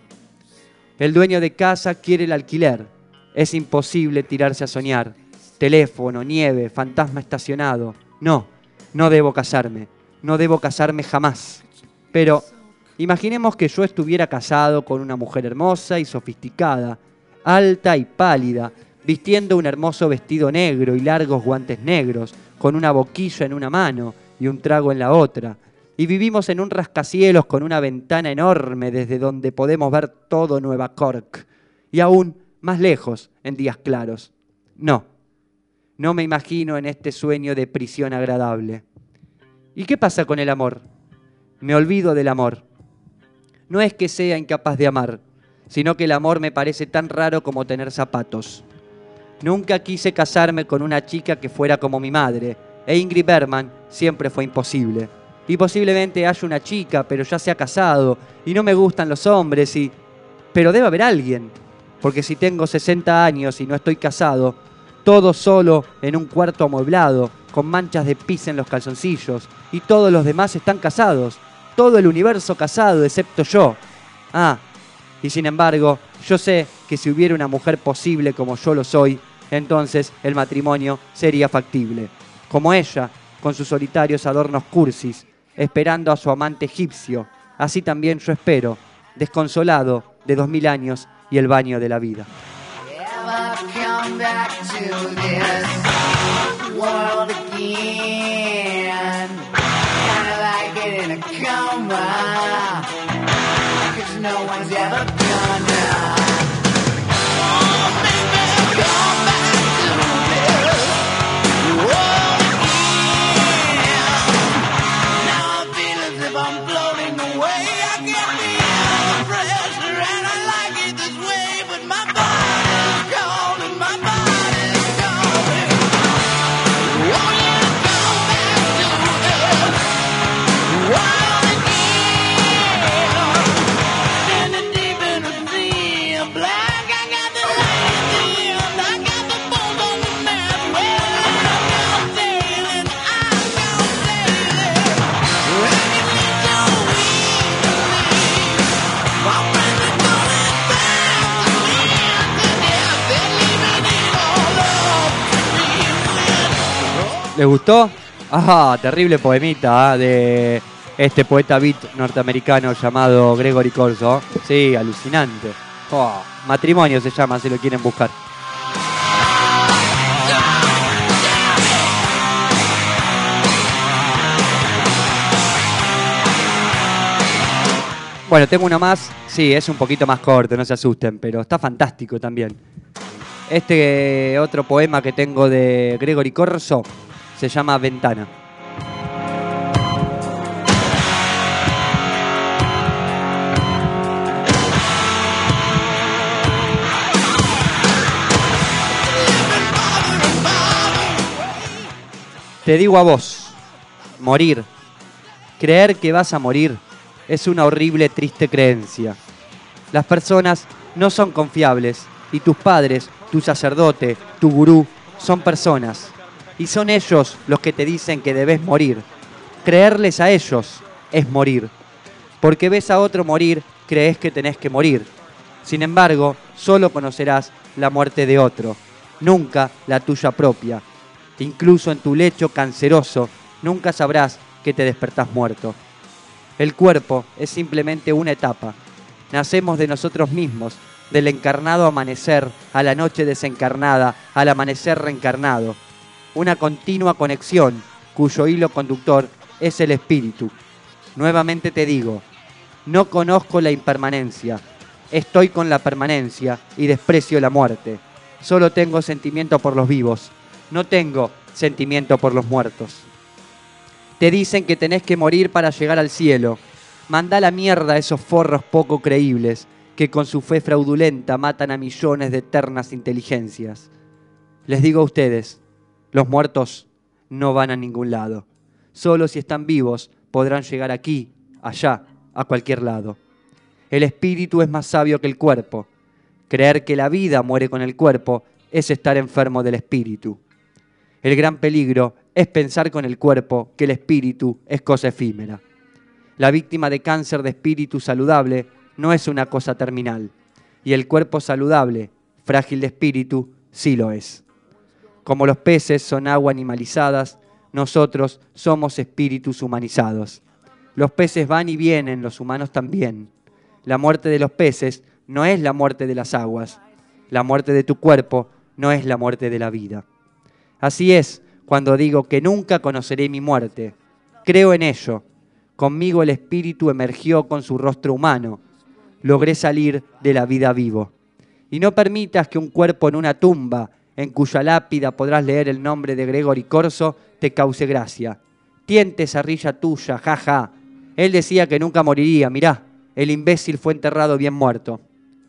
El dueño de casa quiere el alquiler. Es imposible tirarse a soñar. Teléfono, nieve, fantasma estacionado. No, no debo casarme. No debo casarme jamás. Pero imaginemos que yo estuviera casado con una mujer hermosa y sofisticada, alta y pálida, vistiendo un hermoso vestido negro y largos guantes negros, con una boquilla en una mano y un trago en la otra. Y vivimos en un rascacielos con una ventana enorme desde donde podemos ver todo Nueva Cork. Y aún más lejos en días claros. No, no me imagino en este sueño de prisión agradable. ¿Y qué pasa con el amor? Me olvido del amor. No es que sea incapaz de amar, sino que el amor me parece tan raro como tener zapatos. Nunca quise casarme con una chica que fuera como mi madre, e Ingrid Bergman siempre fue imposible. Y posiblemente haya una chica, pero ya se ha casado, y no me gustan los hombres, y... Pero debe haber alguien, porque si tengo sesenta años y no estoy casado, todo solo en un cuarto amueblado, con manchas de pis en los calzoncillos, y todos los demás están casados, todo el universo casado, excepto yo. Ah, y sin embargo, yo sé que si hubiera una mujer posible como yo lo soy, entonces el matrimonio sería factible. Como ella, con sus solitarios adornos cursis, esperando a su amante egipcio, así también yo espero, desconsolado de dos mil años y el baño de la vida. ¿Les gustó? Ah, terrible poemita ¿eh? de este poeta beat norteamericano llamado Gregory Corso. Sí, alucinante. Oh, Matrimonio se llama, si lo quieren buscar. Bueno, tengo uno más. Sí, es un poquito más corto, no se asusten, pero está fantástico también. Este otro poema que tengo de Gregory Corso se llama Ventana. Te digo a vos, morir, creer que vas a morir es una horrible, triste creencia. Las personas no son confiables y tus padres, tu sacerdote, tu gurú, son personas. Y son ellos los que te dicen que debes morir. Creerles a ellos es morir. Porque ves a otro morir, crees que tenés que morir. Sin embargo, solo conocerás la muerte de otro, nunca la tuya propia. Incluso en tu lecho canceroso, nunca sabrás que te despertás muerto. El cuerpo es simplemente una etapa. Nacemos de nosotros mismos, del encarnado amanecer a la noche desencarnada, al amanecer reencarnado. Una continua conexión cuyo hilo conductor es el espíritu. Nuevamente te digo, no conozco la impermanencia, estoy con la permanencia y desprecio la muerte. Solo tengo sentimiento por los vivos, no tengo sentimiento por los muertos. Te dicen que tenés que morir para llegar al cielo. Mandá a la mierda a esos forros poco creíbles que con su fe fraudulenta matan a millones de eternas inteligencias. Les digo a ustedes, los muertos no van a ningún lado. Solo si están vivos podrán llegar aquí, allá, a cualquier lado. El espíritu es más sabio que el cuerpo. Creer que la vida muere con el cuerpo es estar enfermo del espíritu. El gran peligro es pensar con el cuerpo que el espíritu es cosa efímera. La víctima de cáncer de espíritu saludable no es una cosa terminal, y el cuerpo saludable, frágil de espíritu, sí lo es. Como los peces son agua animalizadas, nosotros somos espíritus humanizados. Los peces van y vienen, los humanos también. La muerte de los peces no es la muerte de las aguas. La muerte de tu cuerpo no es la muerte de la vida. Así es cuando digo que nunca conoceré mi muerte. Creo en ello. Conmigo el espíritu emergió con su rostro humano. Logré salir de la vida vivo. Y no permitas que un cuerpo en una tumba, en cuya lápida podrás leer el nombre de Gregory Corso, te cause gracia. Tiente esa risa tuya, jaja. Ja. Él decía que nunca moriría, mirá, el imbécil fue enterrado bien muerto.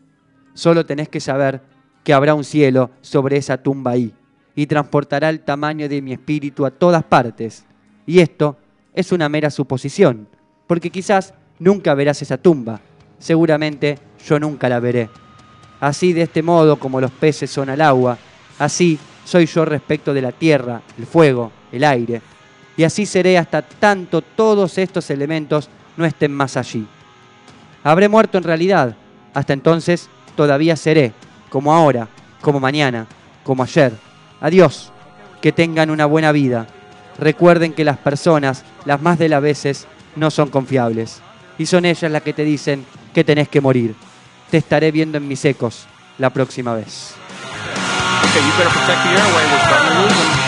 Solo tenés que saber que habrá un cielo sobre esa tumba ahí, y transportará el tamaño de mi espíritu a todas partes. Y esto es una mera suposición, porque quizás nunca verás esa tumba. Seguramente yo nunca la veré. Así, de este modo, como los peces son al agua, así soy yo respecto de la tierra, el fuego, el aire. Y así seré hasta tanto todos estos elementos no estén más allí. Habré muerto en realidad. Hasta entonces todavía seré, como ahora, como mañana, como ayer. Adiós, que tengan una buena vida. Recuerden que las personas, las más de las veces, no son confiables. Y son ellas las que te dicen que tenés que morir. Te estaré viendo en mis ecos la próxima vez. Okay, you better protect the airway. We're starting to lose them.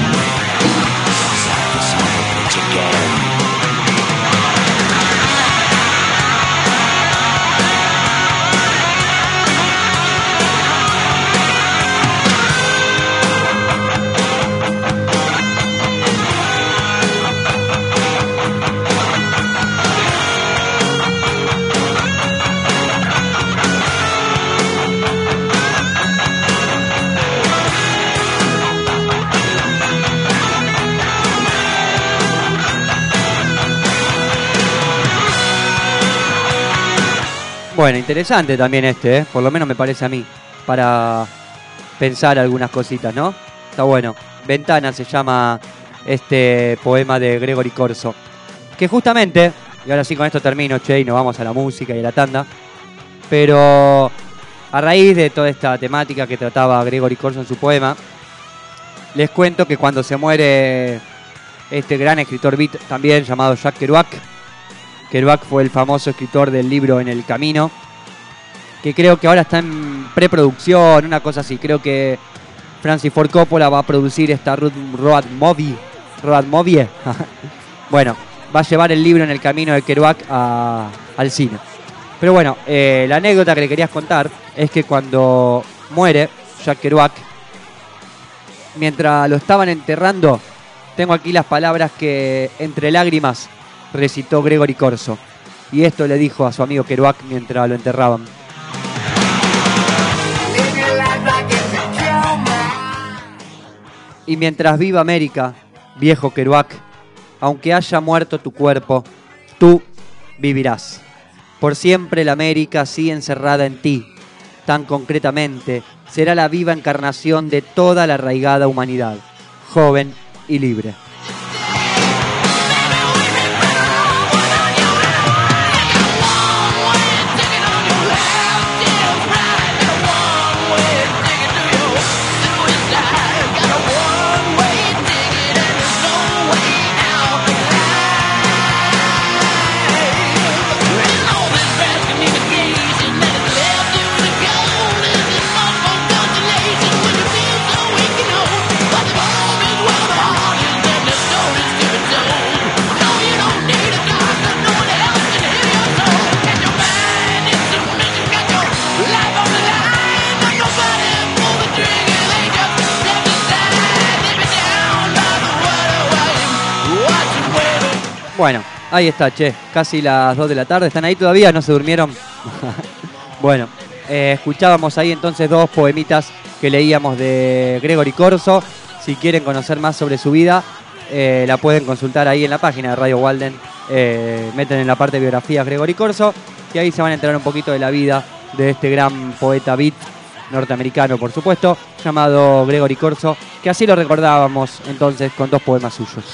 Bueno, interesante también este, ¿eh? Por lo menos me parece a mí, para pensar algunas cositas, ¿no? Está bueno. Ventana se llama este poema de Gregory Corso, que justamente, y ahora sí con esto termino, che, y nos vamos a la música y a la tanda, pero a raíz de toda esta temática que trataba Gregory Corso en su poema, les cuento que cuando se muere este gran escritor beat también llamado Jack Kerouac, Kerouac fue el famoso escritor del libro En el Camino, que creo que ahora está en preproducción, una cosa así. Creo que Francis Ford Coppola va a producir esta road movie. Road movie. Bueno, va a llevar el libro En el Camino de Kerouac a, al cine. Pero bueno, eh, la anécdota que le querías contar es que cuando muere Jack Kerouac, mientras lo estaban enterrando, tengo aquí las palabras que entre lágrimas recitó Gregory Corso. Y esto le dijo a su amigo Kerouac mientras lo enterraban. Y mientras viva América, viejo Kerouac, aunque haya muerto tu cuerpo, tú vivirás. Por siempre la América así encerrada en ti, tan concretamente, será la viva encarnación de toda la arraigada humanidad, joven y libre. Bueno, ahí está, che, casi las dos de la tarde. ¿Están ahí todavía? ¿No se durmieron? Bueno, eh, escuchábamos ahí entonces dos poemitas que leíamos de Gregory Corso. Si quieren conocer más sobre su vida, eh, la pueden consultar ahí en la página de Radio Walden. Eh, meten en la parte de biografías Gregory Corso, y ahí se van a enterar un poquito de la vida de este gran poeta beat norteamericano, por supuesto, llamado Gregory Corso, que así lo recordábamos entonces con dos poemas suyos.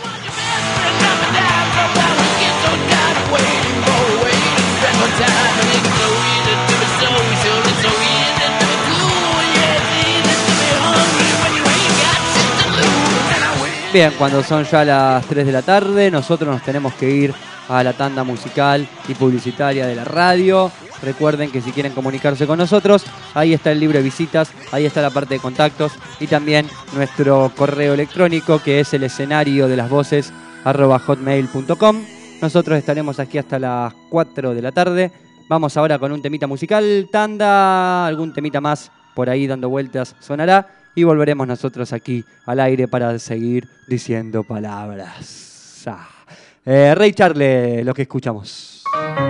Bien, cuando son ya las tres de la tarde, nosotros nos tenemos que ir a la tanda musical y publicitaria de la radio. Recuerden que si quieren comunicarse con nosotros, ahí está el libro de visitas, ahí está la parte de contactos y también nuestro correo electrónico, que es el escenario de las voces arroba hotmail punto com. Nosotros estaremos aquí hasta las cuatro de la tarde. Vamos ahora con un temita musical, tanda, algún temita más por ahí dando vueltas sonará. Y volveremos nosotros aquí al aire para seguir diciendo palabras. Ah. Eh, Ray Charles, lo que escuchamos.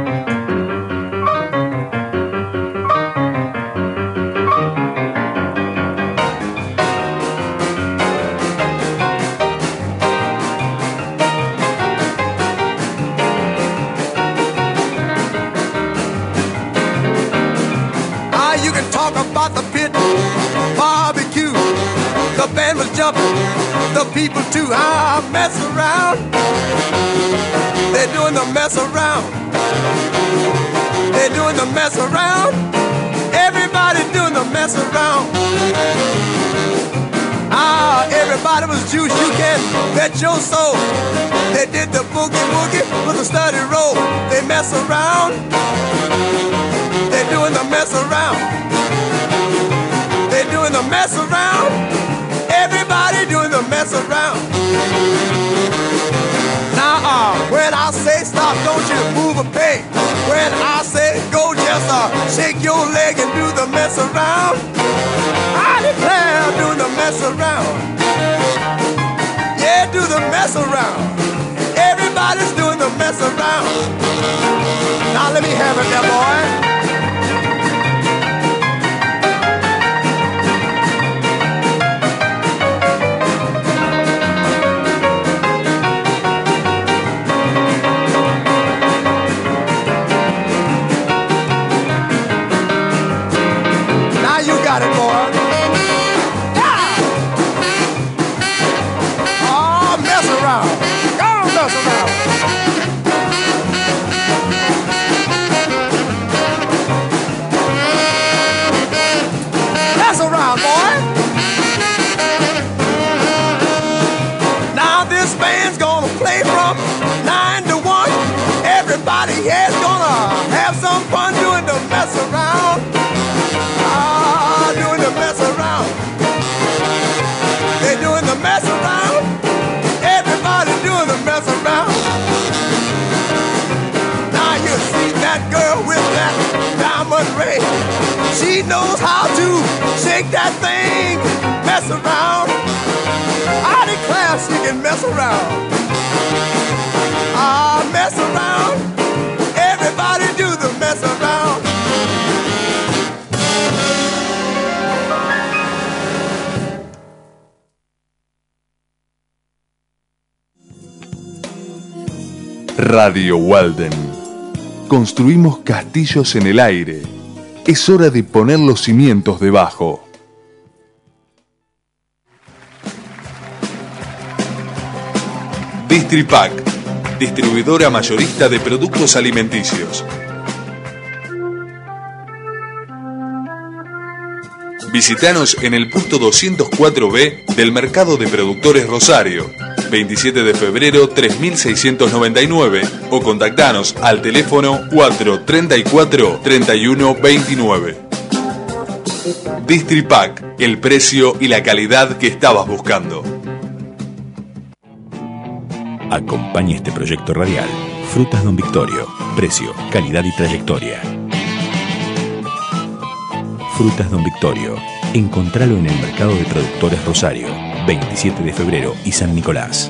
Ah, you can talk about the pit, barbecue. The band was jumping, the people too. I mess around. They're doing the mess around. They're doing the mess around. Everybody doing the mess around. Ah, everybody was juice, you can bet your soul. They did the boogie woogie with a study roll. They mess around. They're doing the mess around. They're doing the mess around. Everybody doing the mess around. Now, uh, when I say stop, don't you move a peg. When I say go, just uh, shake your leg and do the mess around. I declare, do the mess around. Yeah, do the mess around. Everybody's doing the mess around. Now let me have it there, boy. Got it, boy. Yeah. Oh, mess around. Go on, mess around. baby. She knows how to shake that thing, mess around. I declare she can mess around. Ah, mess around. Everybody do the mess around. Radio Walden. Construimos castillos en el aire. Es hora de poner los cimientos debajo. Distripac, distribuidora mayorista de productos alimenticios. Visítanos en el puesto doscientos cuatro B del Mercado de Productores Rosario, veintisiete de febrero tres mil seiscientos noventa y nueve, o contactanos al teléfono cuatro treinta y cuatro treinta y uno veintinueve. Distripac, el precio y la calidad que estabas buscando. Acompaña este proyecto radial. Frutas Don Victorio. Precio, calidad y trayectoria. Frutas Don Victorio. Encontralo en el Mercado de Productores Rosario, veintisiete de febrero y San Nicolás.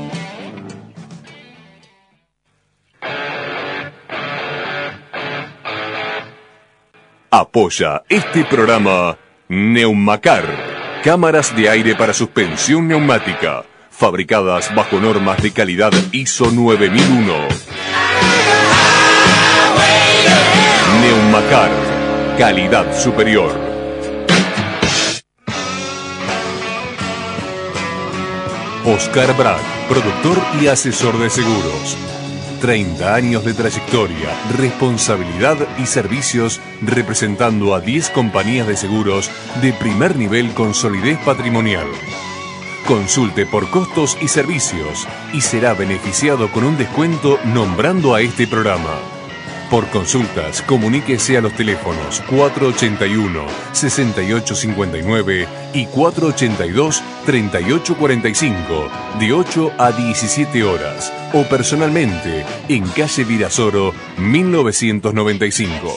Apoya este programa Neumacar. Cámaras de aire para suspensión neumática. Fabricadas bajo normas de calidad I S O nueve mil uno. Neumacar. Calidad superior. Oscar Brad, productor y asesor de seguros. treinta años de trayectoria, responsabilidad y servicios representando a diez compañías de seguros de primer nivel con solidez patrimonial. Consulte por costos y servicios y será beneficiado con un descuento nombrando a este programa. Por consultas, comuníquese a los teléfonos cuatro ochenta y uno, sesenta y ocho cincuenta y nueve y cuatro ochenta y dos, treinta y ocho cuarenta y cinco, de ocho a diecisiete horas, o personalmente en calle Virasoro, mil novecientos noventa y cinco.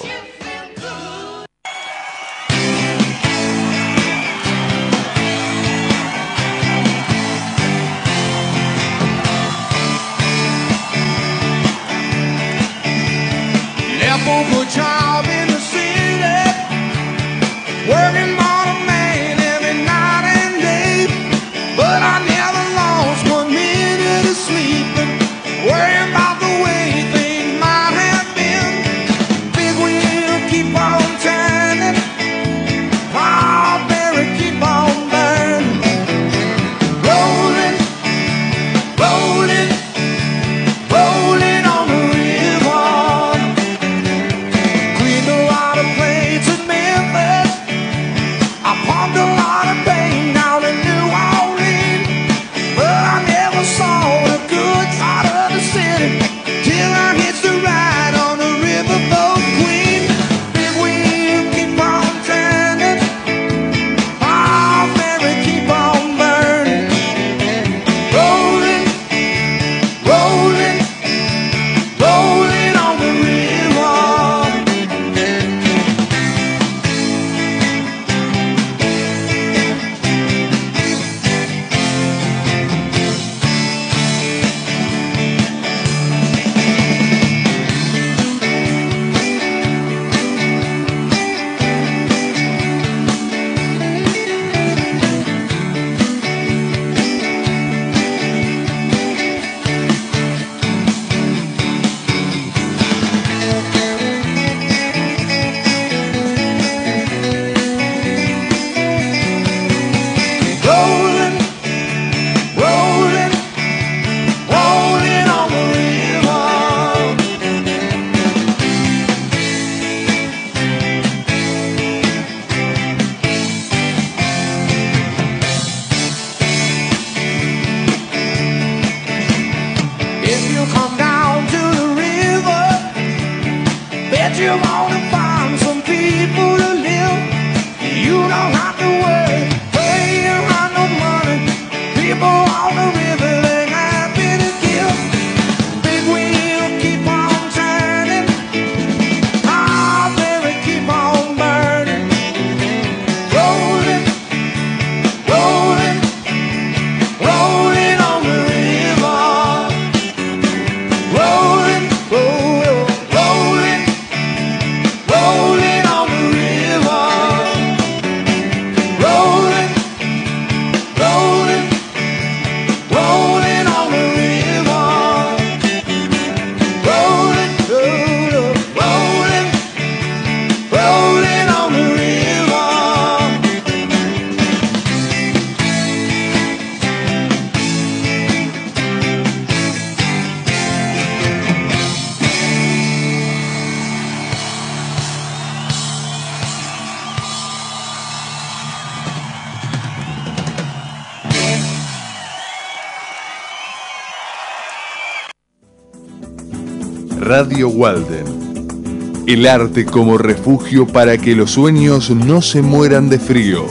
Job in the city, working on a man every night and day, but I never lost one minute of sleeping, worrying about the way things might have been. Big wheel Radio Walden. El arte como refugio para que los sueños no se mueran de frío.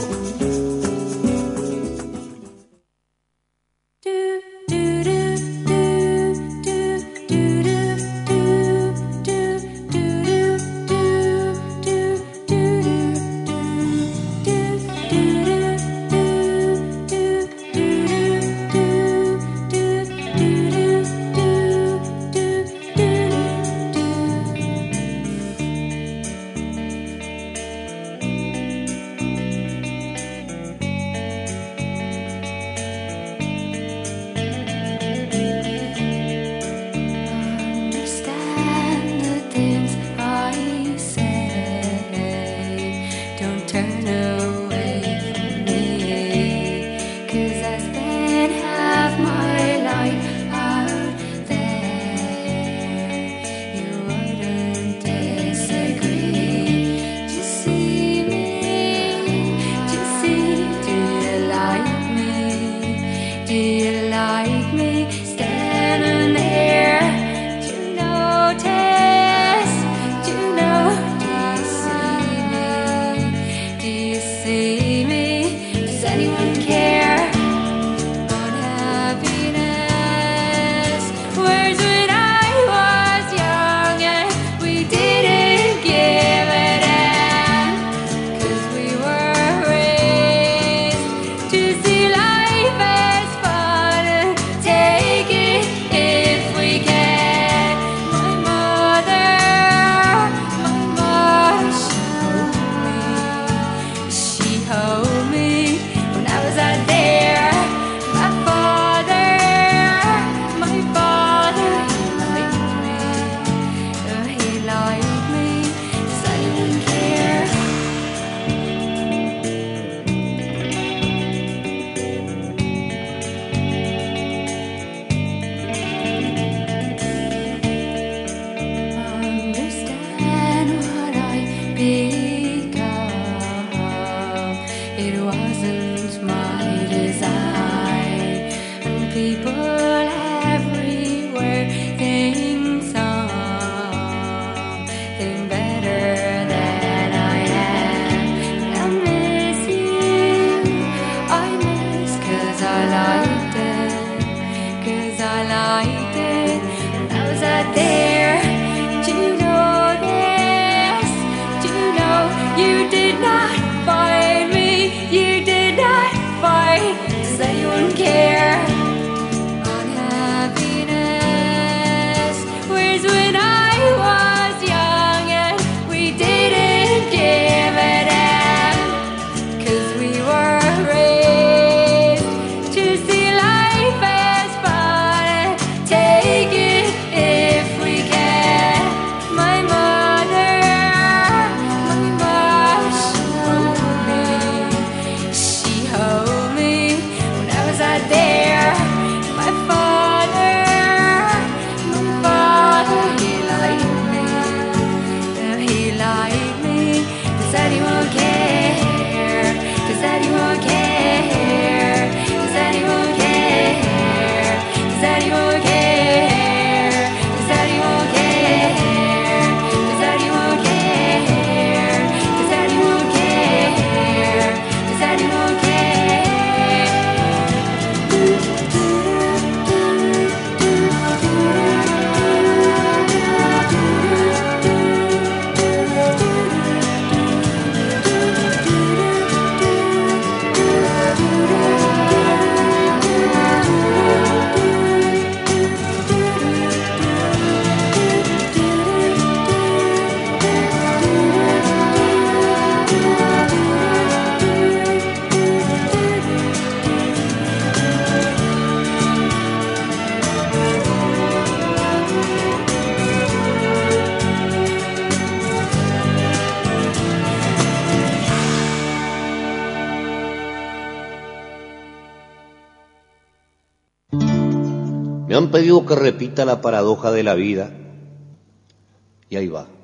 Me han pedido que repita la paradoja de la vida. Y ahí va.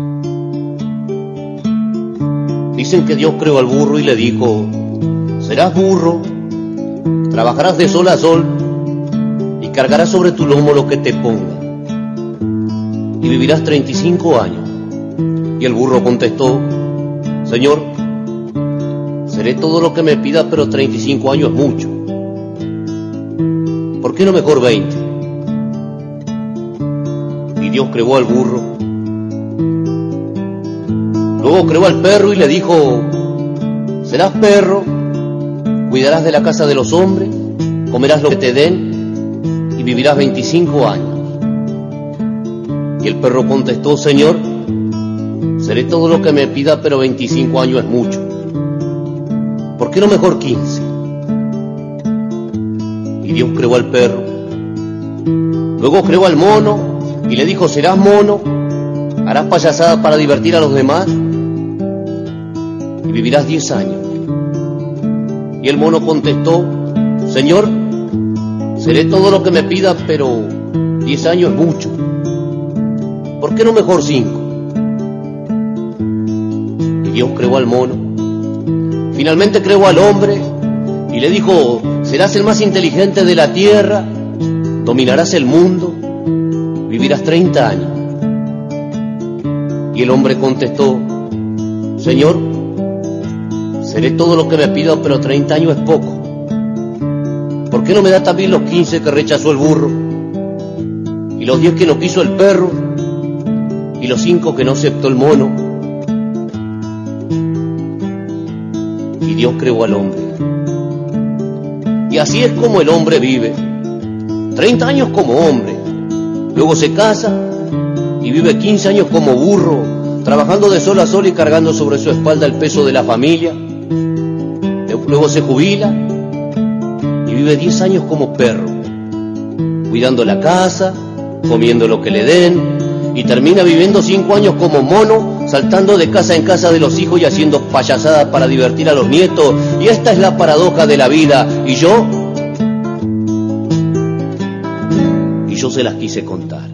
Dicen que Dios creó al burro y le dijo: serás burro, trabajarás de sol a sol y cargarás sobre tu lomo lo que te ponga. y vivirás treinta y cinco años. Y el burro contestó, Señor, seré todo lo que me pida, pero treinta y cinco años es mucho. ¿Por qué no mejor veinte? Y Dios creó al burro. Luego creó al perro y le dijo, serás perro, cuidarás de la casa de los hombres, comerás lo que te den y vivirás veinticinco años. Y el perro contestó, Señor, seré todo lo que me pida, pero veinticinco años es mucho. ¿Por qué no mejor quince? Y Dios creó al perro. Luego creó al mono y le dijo, serás mono, harás payasadas para divertir a los demás y vivirás diez años. Y el mono contestó, Señor, seré todo lo que me pida, pero diez años es mucho. ¿Por qué no mejor cinco? Y Dios creó al mono. Finalmente creó al hombre y le dijo, serás el más inteligente de la tierra, dominarás el mundo, vivirás treinta años. Y el hombre contestó, Señor, seré todo lo que me pida, pero treinta años es poco. ¿Por qué no me da también los quince que rechazó el burro? Y los diez que no quiso el perro, y los cinco que no aceptó el mono. Y Dios creó al hombre. Y así es como el hombre vive. treinta años como hombre, luego se casa y vive quince años como burro, trabajando de sol a sol y cargando sobre su espalda el peso de la familia. Luego se jubila y vive diez años como perro, cuidando la casa, comiendo lo que le den, y termina viviendo cinco años como mono, saltando de casa en casa de los hijos y haciendo payasadas para divertir a los nietos. Y esta es la paradoja de la vida, y yo, y yo se las quise contar.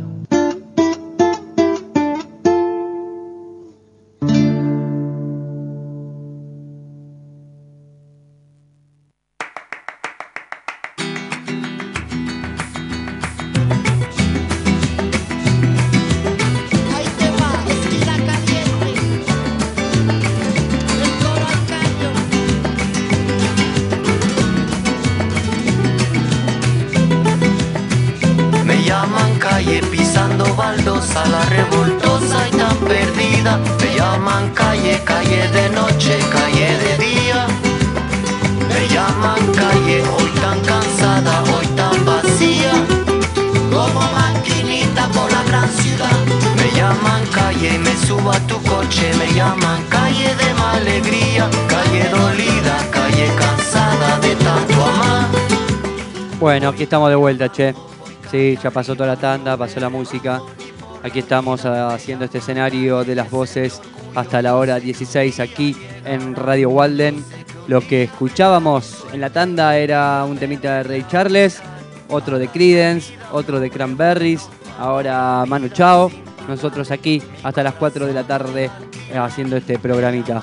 baldosa, la revoltosa y tan perdida. Me llaman calle, calle de noche, calle de día. Me llaman calle, hoy tan cansada, hoy tan vacía. Como maquinita por la gran ciudad. Me llaman calle y me subo a tu coche. Me llaman calle de mala alegría, calle dolida, calle cansada de tanto amar. Bueno, aquí estamos de vuelta, che. Sí, ya pasó toda la tanda, pasó la música. Aquí estamos haciendo este escenario de las voces hasta la hora dieciséis aquí en Radio Walden. Lo que escuchábamos en la tanda era un temita de Ray Charles, otro de Creedence, otro de Cranberries, ahora Manu Chao. Nosotros aquí hasta las cuatro de la tarde haciendo este programita.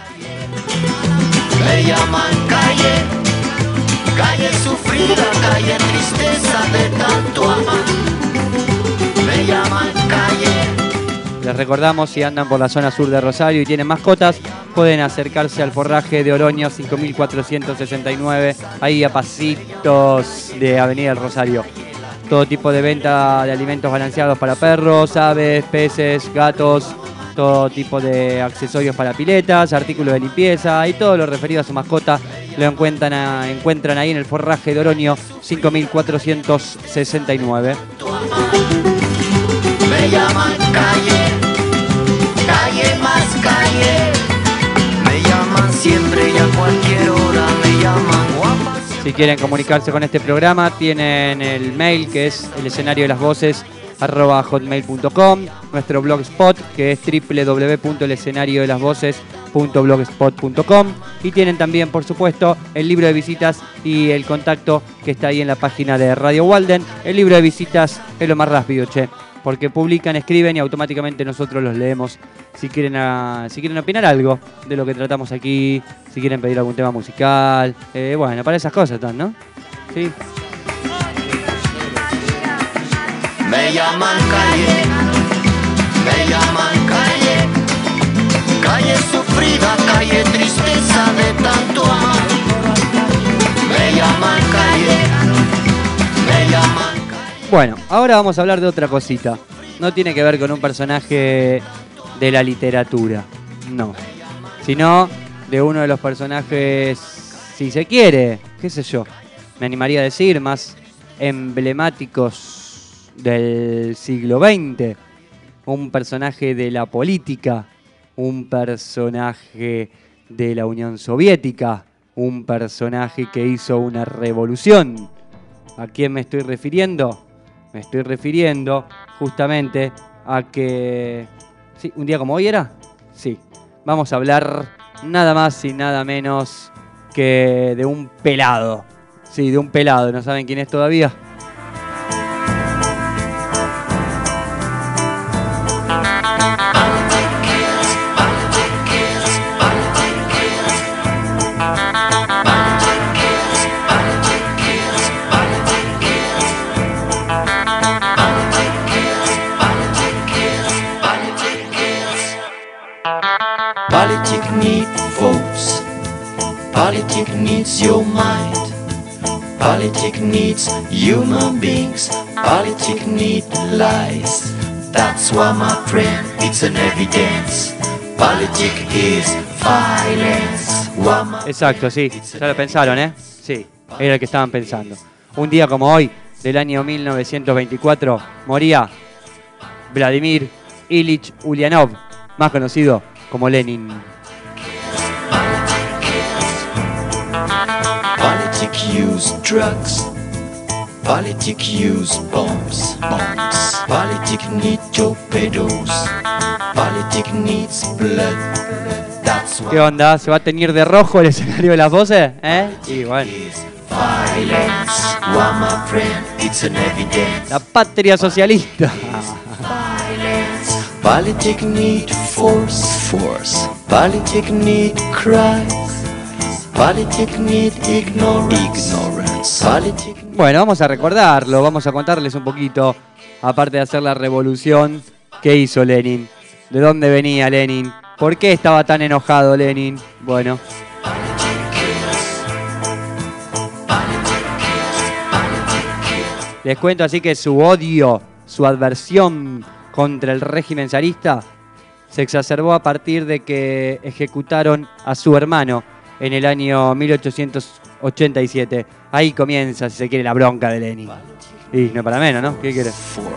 Me llaman calle, calle sufrida, calle tristeza de tanto amar. Me llaman calle. Les recordamos, si andan por la zona sur de Rosario y tienen mascotas, pueden acercarse al forraje de Oroño cinco mil cuatrocientos sesenta y nueve, ahí a pasitos de Avenida del Rosario. Todo tipo de venta de alimentos balanceados para perros, aves, peces, gatos, todo tipo de accesorios para piletas, artículos de limpieza y todo lo referido a su mascota lo encuentran, a, encuentran ahí en el forraje de Oroño cinco mil cuatrocientos sesenta y nueve. Me llaman calle, calle más calle. Me llaman siempre y a cualquier hora. Me llaman guapa. Si quieren comunicarse con este programa, tienen el mail que es el escenario de las voces arroba hotmail punto com, nuestro blogspot que es doble u doble u doble u punto el escenario de las voces punto blogspot punto com, y tienen también, por supuesto, el libro de visitas y el contacto que está ahí en la página de Radio Walden. El libro de visitas es lo más rápido, che, porque publican, escriben y automáticamente nosotros los leemos. Si quieren, a, si quieren opinar algo de lo que tratamos aquí, si quieren pedir algún tema musical, eh, bueno, para esas cosas están, ¿no? Sí. Me llaman calle, llaman calle, calle sufrida, calle tristeza de tanto amar. Me llaman calle, me llaman calle. Bueno, ahora vamos a hablar de otra cosita. No tiene que ver con un personaje de la literatura, no. Sino de uno de los personajes, si se quiere, qué sé yo, me animaría a decir, más emblemáticos del siglo veinte. Un personaje de la política, un personaje de la Unión Soviética, un personaje que hizo una revolución. ¿A quién me estoy refiriendo? Me estoy refiriendo justamente a que... ¿Sí? ¿Un día como hoy era? Sí. Vamos a hablar nada más y nada menos que de un pelado. Sí, de un pelado. ¿No saben quién es todavía? Politic needs votes, politic needs your mind, politic needs human beings, politic needs lies. That's why, my friend, it's an evidence. Politic is violence. Exacto, sí, ya lo pensaron, ¿eh? Sí, era el que estaban pensando. Un día como hoy, del año mil novecientos veinticuatro, moría Vladimir Ilich Ulyanov, más conocido como Lenin. Politic use drugs, politic use bombs, bombs. Politic need torpedoes, politic needs blood. That's why. ¿Qué onda? ¿Se va a teñir de rojo el escenario de las voces? ¿Eh? Y bueno. Violence, why, my friend, it's an evidence. La patria socialista. Politic need force, force. Politic need cries. Politic need ignorance, ignorance. Politic... Bueno, vamos a recordarlo, vamos a contarles un poquito, aparte de hacer la revolución, ¿qué hizo Lenin? ¿De dónde venía Lenin? ¿Por qué estaba tan enojado Lenin? Bueno. Les cuento así que su odio, su adversión contra el régimen zarista se exacerbó a partir de que ejecutaron a su hermano en el año mil ochocientos ochenta y siete. Ahí comienza, si se quiere, la bronca de Lenin. Y no para menos, ¿no? ¿Qué quiere?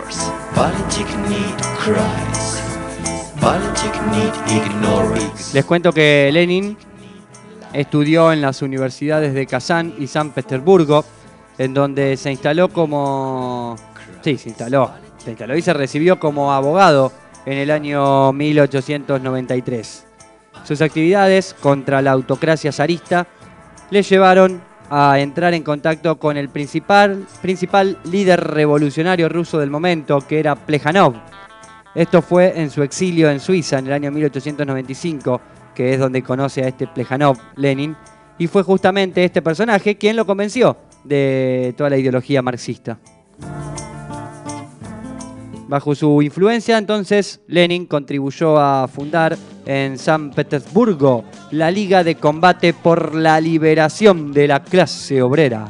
Les cuento que Lenin estudió en las universidades de Kazán y San Petersburgo, en donde se instaló como... Sí, se instaló. Se instaló y se recibió como abogado en el año mil ochocientos noventa y tres. Sus actividades contra la autocracia zarista le llevaron a entrar en contacto con el principal, principal líder revolucionario ruso del momento, que era Plejánov. Esto fue en su exilio en Suiza en el año mil ochocientos noventa y cinco, que es donde conoce a este Plejánov, Lenin, y fue justamente este personaje quien lo convenció de toda la ideología marxista. Bajo su influencia, entonces, Lenin contribuyó a fundar en San Petersburgo la Liga de Combate por la Liberación de la Clase Obrera.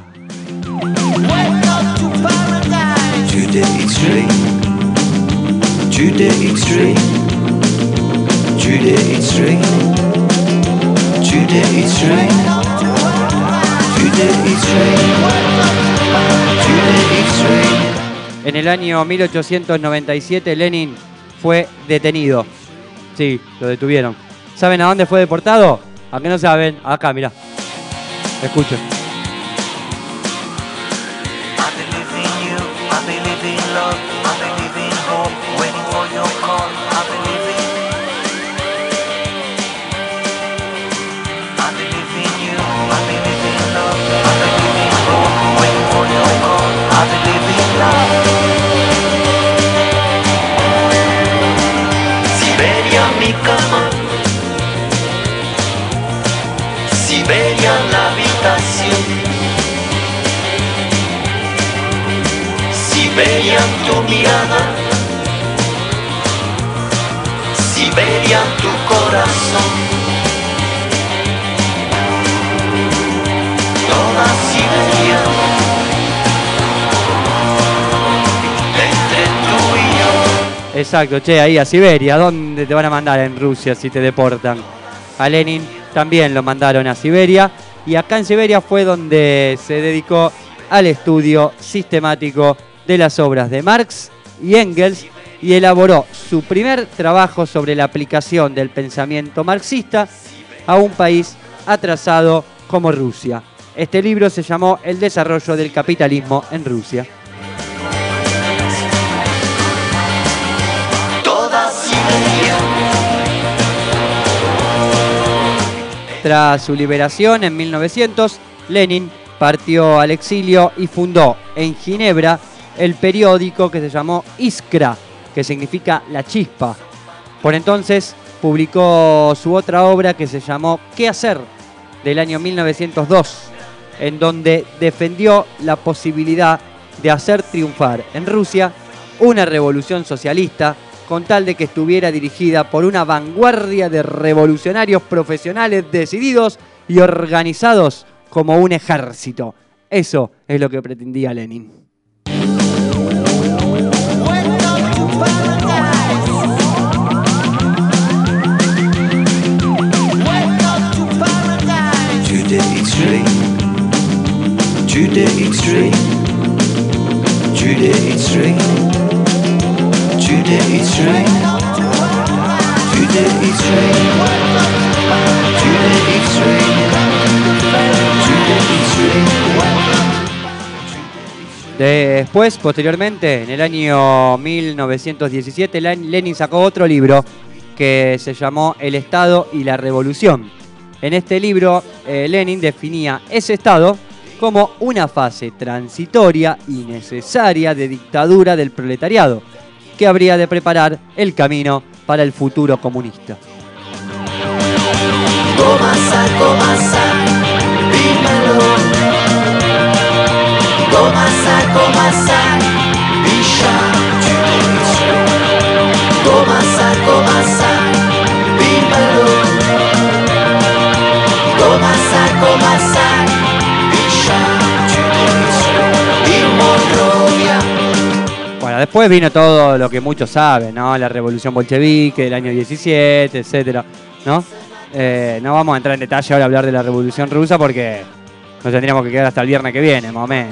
En el año mil ochocientos noventa y siete, Lenin fue detenido. Sí, lo detuvieron. ¿Saben a dónde fue deportado? ¿A qué no saben? Acá, mirá. Escuchen. Siberia mi cama, Siberia la habitación, Siberia tu mirada, Siberia tu corazón. Toda Siberia entre tú y yo. Exacto, che, ahí a Siberia. ¿Dónde te van a mandar en Rusia si te deportan? A Lenin también lo mandaron a Siberia. Y acá en Siberia fue donde se dedicó al estudio sistemático de las obras de Marx y Engels y elaboró su primer trabajo sobre la aplicación del pensamiento marxista a un país atrasado como Rusia. Este libro se llamó El desarrollo del capitalismo en Rusia. Toda Siberia. Tras su liberación en mil novecientos, Lenin partió al exilio y fundó en Ginebra el periódico que se llamó Iskra, que significa la chispa. Por entonces publicó su otra obra que se llamó ¿Qué hacer?, del año mil novecientos dos, en donde defendió la posibilidad de hacer triunfar en Rusia una revolución socialista con tal de que estuviera dirigida por una vanguardia de revolucionarios profesionales decididos y organizados como un ejército. Eso es lo que pretendía Lenin. Today it's rain. Today it's rain. Today it's rain. Today it's rain. Today it's rain. Today it's rain. Today it's rain. Después, posteriormente, en el año mil novecientos diecisiete, Lenin sacó otro libro que se llamó El Estado y la Revolución. En este libro, eh, Lenin definía ese Estado como una fase transitoria y necesaria de dictadura del proletariado, que habría de preparar el camino para el futuro comunista. Comasa, comasa, dímelo. Comasa, comasa, Bisha. Comasa, comasa, dímelo. Comasa, comasa, Bisha. Y Monrovia. Bueno, después vino todo lo que muchos saben, ¿no? La revolución bolchevique del año diecisiete, etcétera, ¿no? Eh, no vamos a entrar en detalle ahora a hablar de la revolución rusa porque nos tendríamos que quedar hasta el viernes que viene, más o menos.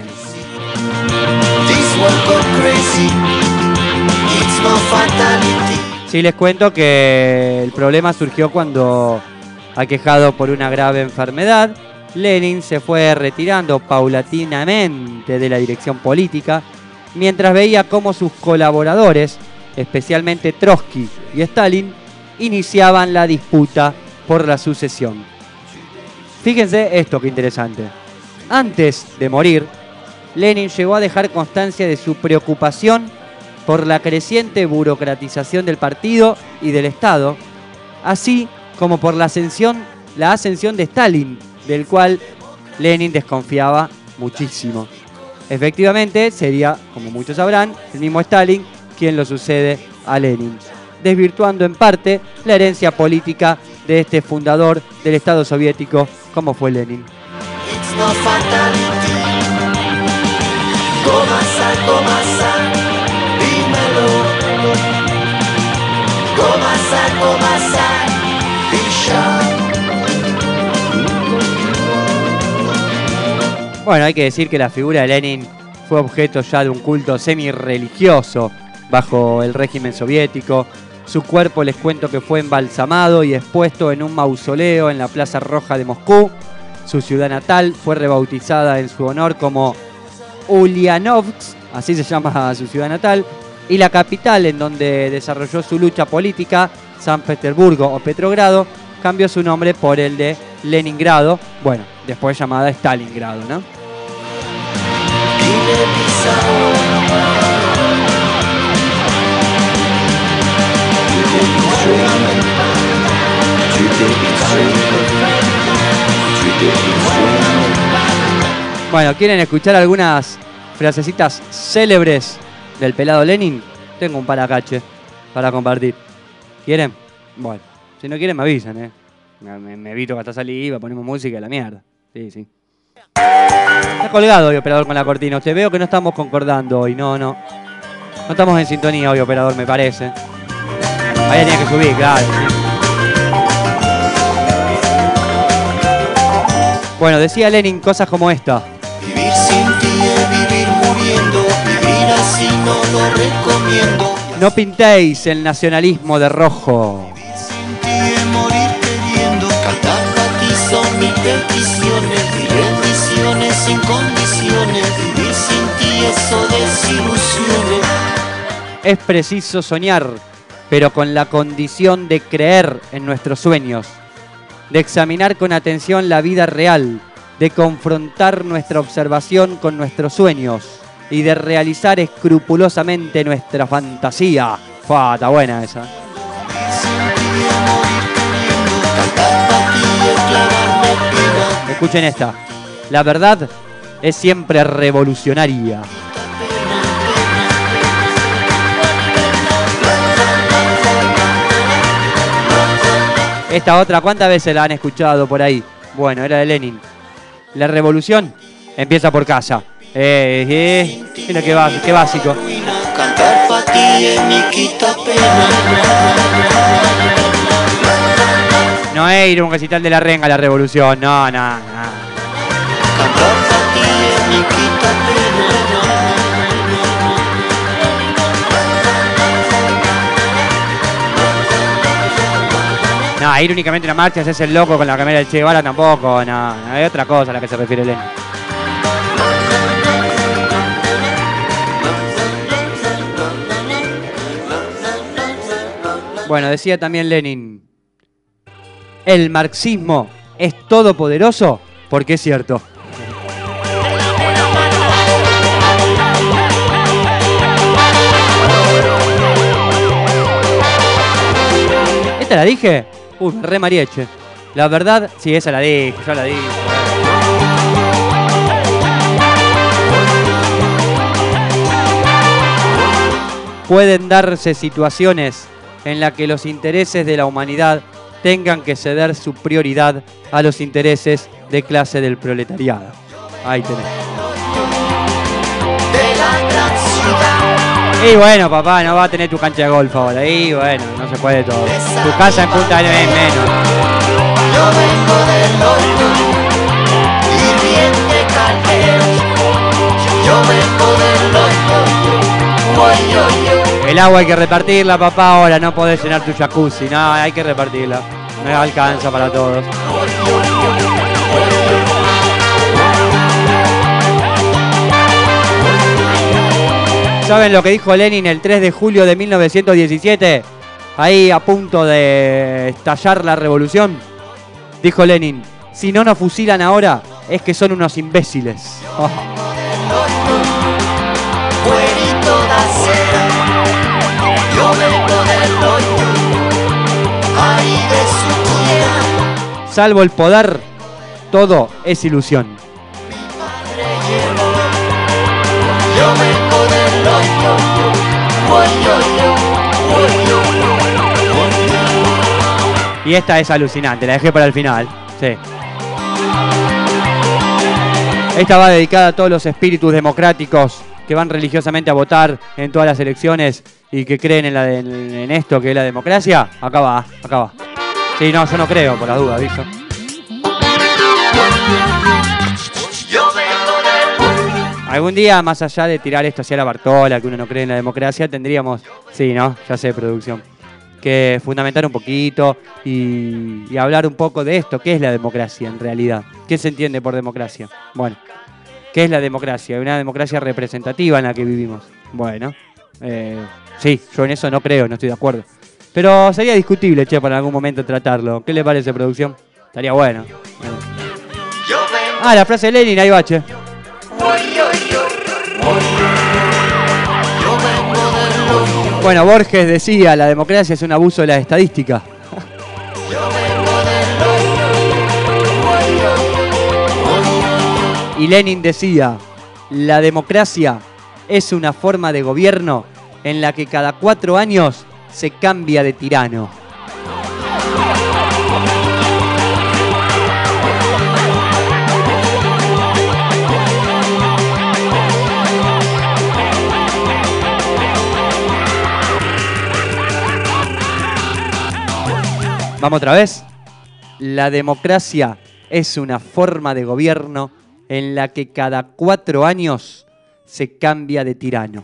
Sí, les cuento que el problema surgió cuando, aquejado por una grave enfermedad, Lenin se fue retirando paulatinamente de la dirección política, mientras veía cómo sus colaboradores, especialmente Trotsky y Stalin, iniciaban la disputa por la sucesión. Fíjense esto que interesante. Antes de morir, Lenin llegó a dejar constancia de su preocupación por la creciente burocratización del partido y del Estado, así como por la ascensión, la ascensión de Stalin, del cual Lenin desconfiaba muchísimo. Efectivamente, sería, como muchos sabrán, el mismo Stalin quien lo sucede a Lenin, desvirtuando en parte la herencia política de este fundador del Estado soviético como fue Lenin. Comasa, comasa, dímelo. Comasa, comasa, Bisha. Bueno, hay que decir que la figura de Lenin fue objeto ya de un culto semi-religioso bajo el régimen soviético. Su cuerpo, les cuento que fue embalsamado y expuesto en un mausoleo en la Plaza Roja de Moscú. Su ciudad natal fue rebautizada en su honor como Ulyanovsk, así se llama su ciudad natal, y la capital en donde desarrolló su lucha política, San Petersburgo o Petrogrado, cambió su nombre por el de Leningrado, bueno, después llamada Stalingrado, ¿no? Bueno, ¿quieren escuchar algunas frasecitas célebres del pelado Lenin? Tengo un paracache para compartir. ¿Quieren? Bueno, si no quieren me avisan, ¿eh? Me, me, me evito gastar saliva, ponemos música y la mierda. Sí, sí. Está colgado hoy, operador, con la cortina. Usted veo que no estamos concordando hoy, no, no. No estamos en sintonía hoy, operador, me parece. Ahí tenía que subir, claro. Sí. Bueno, decía Lenin cosas como esta. Vivir sin ti es vivir muriendo, vivir así no lo recomiendo. No pintéis el nacionalismo de rojo. Vivir sin ti es morir queriendo, cantar para ti son mis peticiones, mis rendiciones sin condiciones. Vivir sin ti eso desilusiones. Es preciso soñar, pero con la condición de creer en nuestros sueños, de examinar con atención la vida real, de confrontar nuestra observación con nuestros sueños y de realizar escrupulosamente nuestra fantasía. Fua, está buena esa. Escuchen esta. La verdad es siempre revolucionaria. Esta otra, ¿cuántas veces la han escuchado por ahí? Bueno, era de Lenin. La revolución empieza por casa. Eh, eh, mira qué, básico, qué básico. Cantar pa' ti es mi quita pena. No es ir a un recital de la renga la revolución, no, no, no. Cantar pa' ti es mi quita pena. No, ir únicamente a una marcha, hacerse el loco con la camisa del Che Guevara tampoco, no, no, hay otra cosa a la que se refiere Lenin. Bueno, decía también Lenin, el marxismo es todopoderoso porque es cierto. ¿Esta la dije? Uy, me re marieche. La verdad, sí, esa la dije, yo la dije. Pueden darse situaciones en las que los intereses de la humanidad tengan que ceder su prioridad a los intereses de clase del proletariado. Ahí tenés. Y bueno, papá, no va a tener tu cancha de golf ahora. Y bueno, no se puede todo. Tu casa en Punta Arenas es menos. Yo vengo del hoyo, hirviente caldero. Yo vengo del hoyo, hoyo, el agua hay que repartirla, papá, ahora no podés llenar tu jacuzzi. No, hay que repartirla. No alcanza para todos. ¿Saben lo que dijo Lenin el tres de julio de mil novecientos diecisiete? Ahí a punto de estallar la revolución. Dijo Lenin, si no nos fusilan ahora, es que son unos imbéciles. Oh. Salvo el poder, todo es ilusión. Yo vengo del hoyo, hoyo, hoyo, hoyo. Y esta es alucinante, la dejé para el final. Sí. Esta va dedicada a todos los espíritus democráticos que van religiosamente a votar en todas las elecciones y que creen en, la de, en esto que es la democracia. Acá va, acá va. Sí, no, yo no creo, por la duda, aviso. Algún día, más allá de tirar esto hacia la Bartola, que uno no cree en la democracia, tendríamos, sí, ¿no? Ya sé, producción, que fundamentar un poquito y, y hablar un poco de esto. ¿Qué es la democracia en realidad? ¿Qué se entiende por democracia? Bueno, ¿qué es la democracia? Una democracia representativa en la que vivimos. Bueno, eh, sí, yo en eso no creo, no estoy de acuerdo. Pero sería discutible, che, para algún momento tratarlo. ¿Qué le parece, producción? Estaría bueno. bueno. Ah, la frase de Lenin, ahí va, che. Bueno, Borges decía, la democracia es un abuso de la estadística. Y Lenin decía, la democracia es una forma de gobierno en la que cada cuatro años se cambia de tirano. ¿Vamos otra vez? La democracia es una forma de gobierno en la que cada cuatro años se cambia de tirano.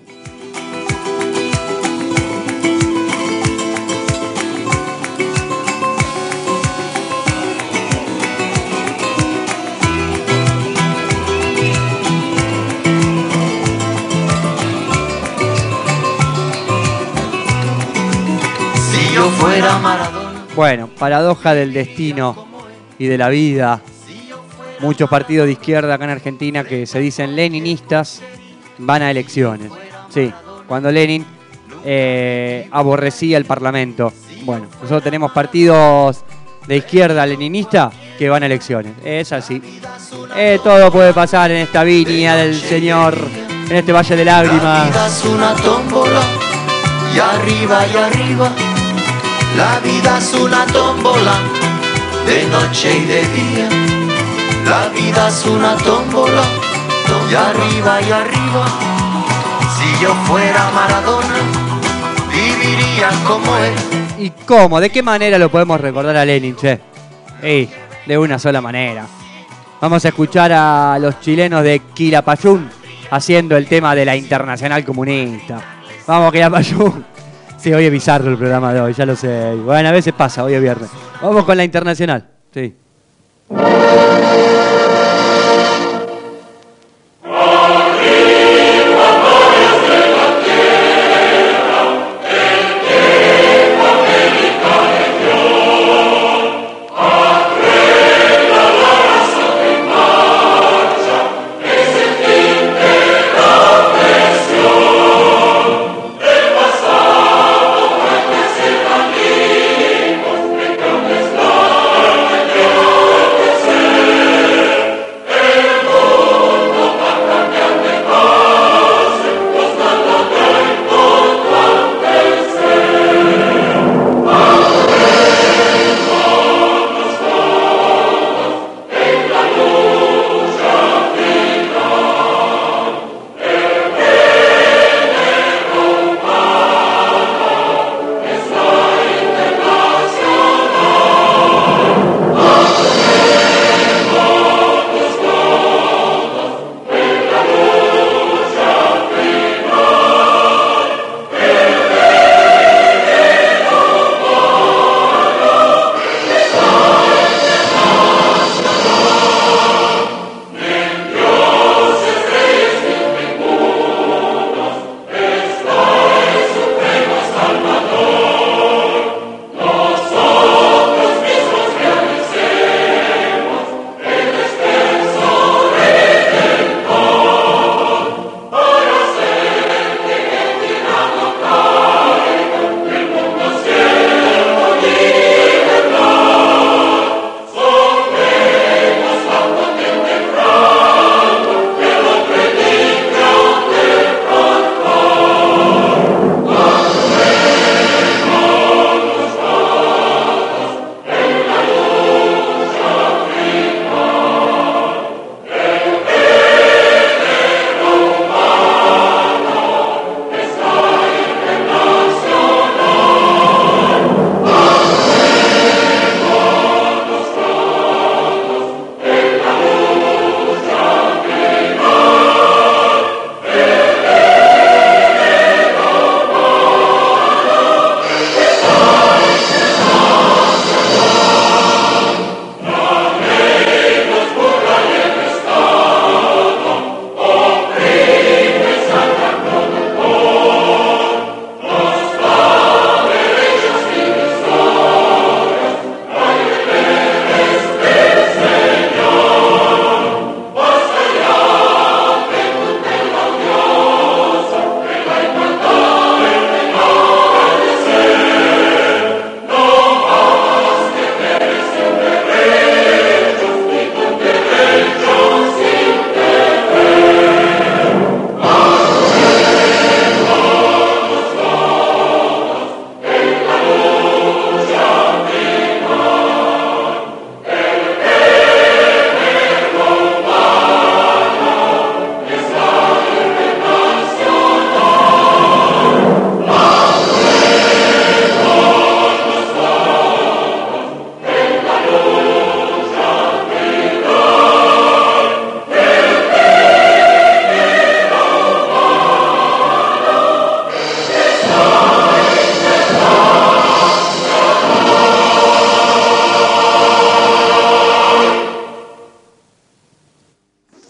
Si yo fuera Maradona. Bueno, paradoja del destino y de la vida. Muchos partidos de izquierda acá en Argentina que se dicen leninistas van a elecciones. Sí, cuando Lenin eh, aborrecía el Parlamento. Bueno, nosotros tenemos partidos de izquierda leninista que van a elecciones. Es así. Eh, todo puede pasar en esta viña del Señor, en este valle de lágrimas. La vida es una tómbola, y arriba y arriba. La vida es una tómbola, de noche y de día. La vida es una tómbola, y arriba y arriba. Si yo fuera Maradona, viviría como él. ¿Y cómo? ¿De qué manera lo podemos recordar a Lenin, che? Ey, de una sola manera. Vamos a escuchar a los chilenos de Quilapayún haciendo el tema de la Internacional Comunista. Vamos, Quilapayún. Sí, hoy es bizarro el programa de hoy, ya lo sé. Bueno, a veces pasa, hoy es viernes. Vamos con la Internacional. Sí. Thank you.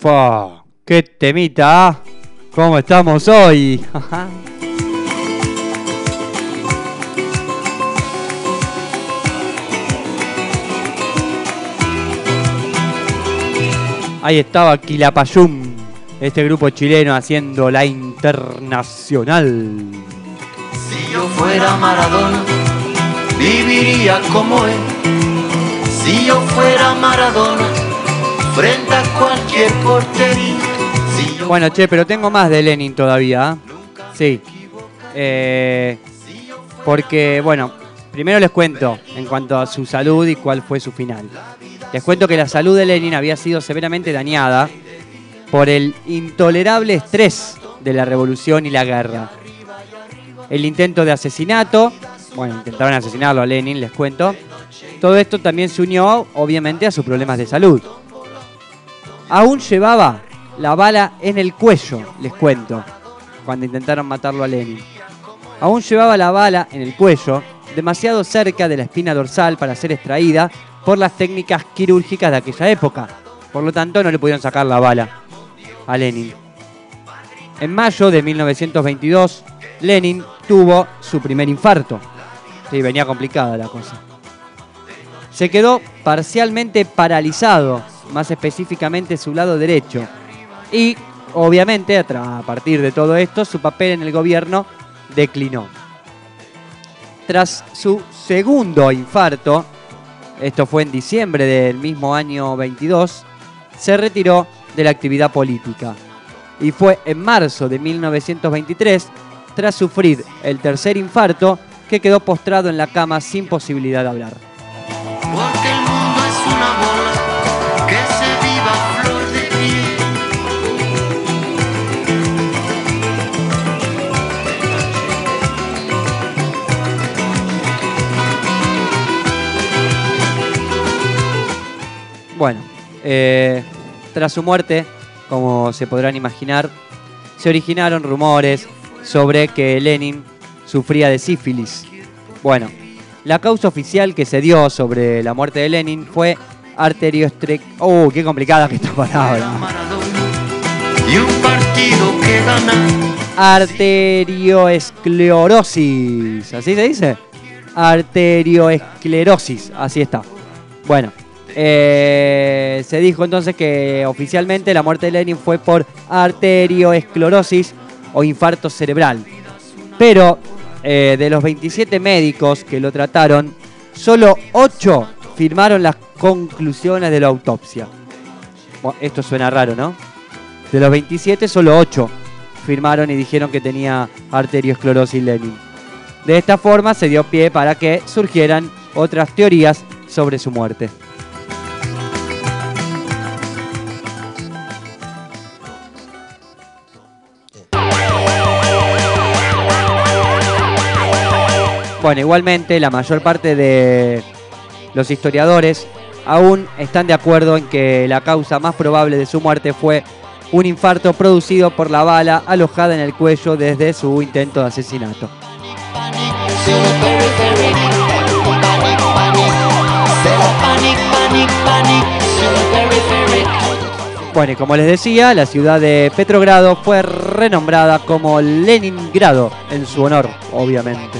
Fa, qué temita, ¿ah? ¿Cómo estamos hoy? Ahí estaba Quilapayún, este grupo chileno haciendo la internacional. Si yo fuera Maradona, viviría como él. Si yo fuera Maradona, frente a cualquier portería. Si yo... Bueno, che, pero tengo más de Lenin todavía. ¿eh? Sí. Eh, porque, bueno, primero les cuento en cuanto a su salud y cuál fue su final. Les cuento que la salud de Lenin había sido severamente dañada por el intolerable estrés de la revolución y la guerra. El intento de asesinato, bueno, intentaron asesinarlo a Lenin, les cuento. Todo esto también se unió, obviamente, a sus problemas de salud. Aún llevaba la bala en el cuello, les cuento, cuando intentaron matarlo a Lenin. Aún llevaba la bala en el cuello, demasiado cerca de la espina dorsal para ser extraída por las técnicas quirúrgicas de aquella época. Por lo tanto, no le pudieron sacar la bala a Lenin. En mayo de mil novecientos veintidós, Lenin tuvo su primer infarto. Sí, venía complicada la cosa. Se quedó parcialmente paralizado, más específicamente su lado derecho. Y, obviamente, a partir de todo esto, su papel en el gobierno declinó. Tras su segundo infarto, esto fue en diciembre del mismo año veintidós, se retiró de la actividad política. Y fue en marzo de mil novecientos veintitrés, tras sufrir el tercer infarto, que quedó postrado en la cama sin posibilidad de hablar. Porque el mundo es una bola que se viva a flor de piel. Bueno, eh, tras su muerte, como se podrán imaginar, se originaron rumores sobre que Lenin sufría de sífilis. Bueno, la causa oficial que se dio sobre la muerte de Lenin fue arterioesclerosis. ¡Oh, qué complicada que esta palabra! Y un partido que gana. Arterioesclerosis, ¿así se dice? Arterioesclerosis, así está. Bueno, eh, se dijo entonces que oficialmente la muerte de Lenin fue por arterioesclerosis o infarto cerebral. Pero eh, de los veintisiete médicos que lo trataron, solo ocho firmaron las conclusiones de la autopsia. Bueno, esto suena raro, ¿no? De los veintisiete, solo ocho firmaron y dijeron que tenía arteriosclerosis Lenin. De esta forma se dio pie para que surgieran otras teorías sobre su muerte. Bueno, igualmente la mayor parte de los historiadores aún están de acuerdo en que la causa más probable de su muerte fue un infarto producido por la bala alojada en el cuello desde su intento de asesinato. Bueno, y como les decía, la ciudad de Petrogrado fue renombrada como Leningrado en su honor, obviamente.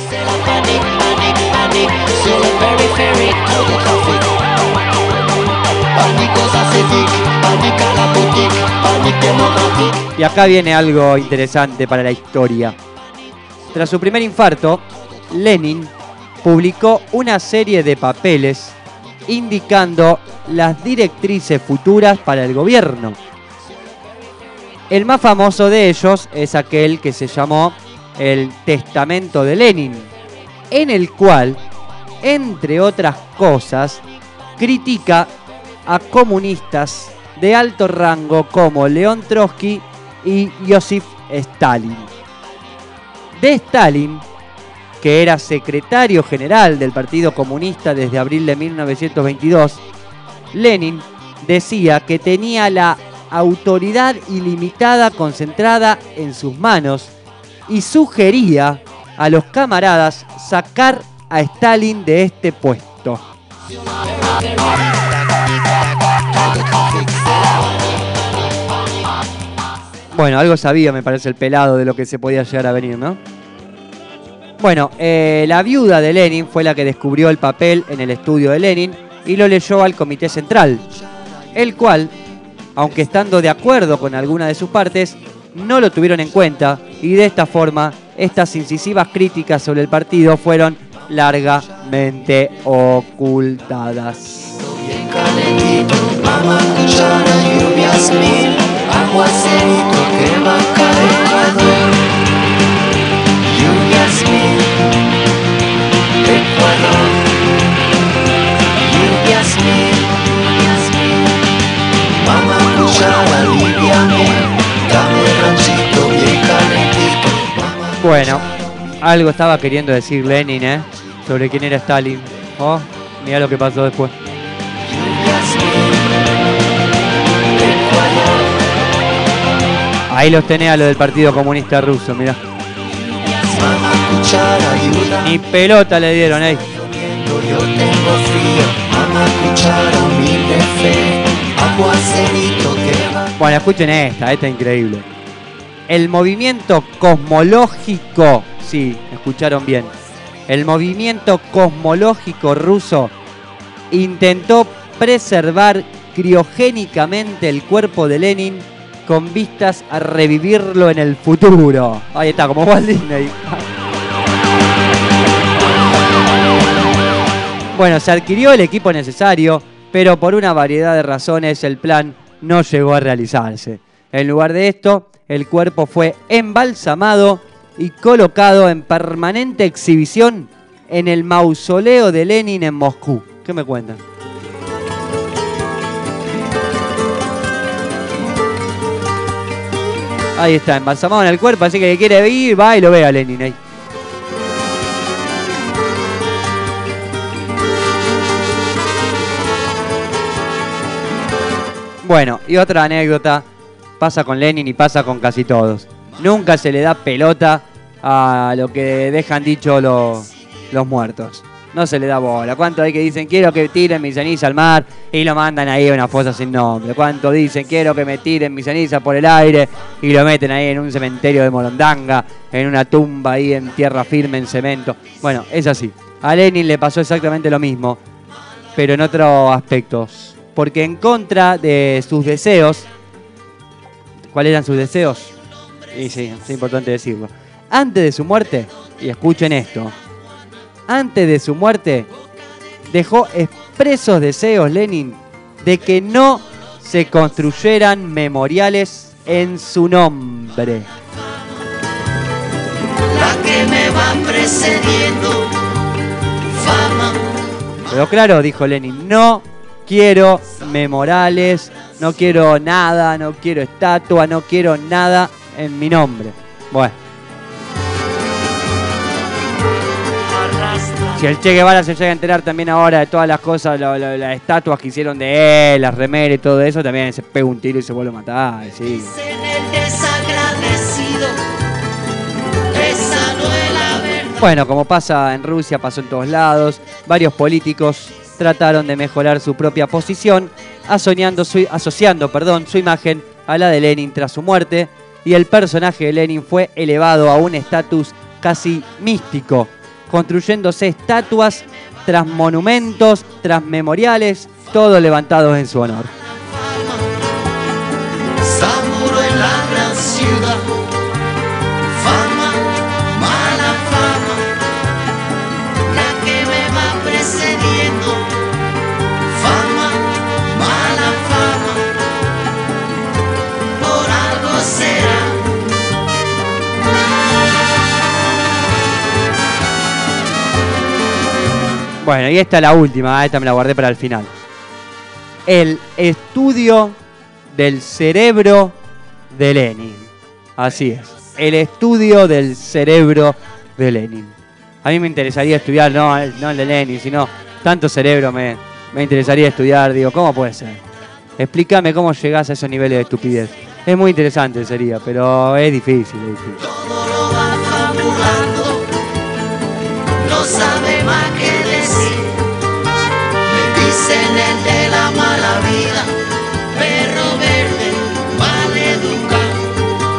Y acá viene algo interesante para la historia. Tras su primer infarto, Lenin publicó una serie de papeles indicando las directrices futuras para el gobierno. El más famoso de ellos es aquel que se llamó el Testamento de Lenin, en el cual, entre otras cosas, critica a comunistas de alto rango como León Trotsky y Joseph Stalin. De Stalin, que era secretario general del Partido Comunista desde abril de mil novecientos veintidós, Lenin decía que tenía la autoridad ilimitada concentrada en sus manos y sugería a los camaradas sacar a Stalin de este puesto. Bueno, algo sabía, me parece, el pelado de lo que se podía llegar a venir, ¿no? Bueno, eh, la viuda de Lenin fue la que descubrió el papel en el estudio de Lenin y lo leyó al Comité Central, el cual, aunque estando de acuerdo con alguna de sus partes, no lo tuvieron en cuenta y de esta forma estas incisivas críticas sobre el partido fueron largamente ocultadas. Bien calentito, mamá cuchara, lluvias mil, aguacerito que va a caer Ecuador. Lluvias mil, Ecuador. Lluvias mil, mamá cuchara, aliviame, dame ranchito bien calentito. Bueno, algo estaba queriendo decir Lenin, ¿eh? Sobre quién era Stalin. Oh, mirá lo que pasó después. Ahí los tenés a lo del Partido Comunista Ruso, mirá. Ni pelota le dieron ahí. Yo tengo frío, mamá cuchara, humilde fe, aguacerito que va. Bueno, escuchen esta, esta es increíble. El movimiento cosmológico, sí, escucharon bien. El movimiento cosmológico ruso intentó preservar criogénicamente el cuerpo de Lenin con vistas a revivirlo en el futuro. Ahí está, como Walt Disney. Bueno, se adquirió el equipo necesario, pero por una variedad de razones el plan no llegó a realizarse. En lugar de esto, el cuerpo fue embalsamado y colocado en permanente exhibición en el mausoleo de Lenin en Moscú. ¿Qué me cuentan? Ahí está, embalsamado en el cuerpo, así que el que quiere ir, va y lo ve a Lenin ahí. Bueno, y otra anécdota pasa con Lenin y pasa con casi todos. Nunca se le da pelota a lo que dejan dicho los, los muertos. No se le da bola. ¿Cuánto hay que dicen quiero que tiren mi ceniza al mar y lo mandan ahí a una fosa sin nombre? ¿Cuánto dicen quiero que me tiren mi ceniza por el aire y lo meten ahí en un cementerio de Morondanga, en una tumba ahí en tierra firme, en cemento? Bueno, es así. A Lenin le pasó exactamente lo mismo, pero en otros aspectos. Porque en contra de sus deseos, ¿cuáles eran sus deseos? Y sí, es importante decirlo. Antes de su muerte, y escuchen esto, antes de su muerte, dejó expresos deseos Lenin de que no se construyeran memoriales en su nombre. La que me va precediendo, fama. Pero claro, dijo Lenin, no quiero memoriales, no quiero nada, no quiero estatua, no quiero nada en mi nombre. Bueno. Si el Che Guevara se llega a enterar también ahora de todas las cosas, lo, lo, las estatuas que hicieron de él, las remeras y todo eso, también se pega un tiro y se vuelve a matar. Sí. Bueno, como pasa en Rusia, pasó en todos lados, varios políticos trataron de mejorar su propia posición, asociando su, asociando, perdón, su imagen a la de Lenin tras su muerte, y el personaje de Lenin fue elevado a un estatus casi místico, construyéndose estatuas tras monumentos, tras memoriales, todos levantados en su honor. Zamuro en la gran ciudad, fama, mala fama, la que me va precediendo, fama, mala fama, por algo será. Bueno, y esta es la última, esta me la guardé para el final. El estudio del cerebro de Lenin. Así es, el estudio del cerebro de Lenin. A mí me interesaría estudiar, no, no el de Lenin, sino tanto cerebro me, me interesaría estudiar. Digo, ¿cómo puede ser? Explícame cómo llegás a esos niveles de estupidez. Es muy interesante sería, pero es difícil, es difícil. Todo lo va fabulando, no sabe más que decir. Me dicen el de la mala vida, perro verde, mal educado.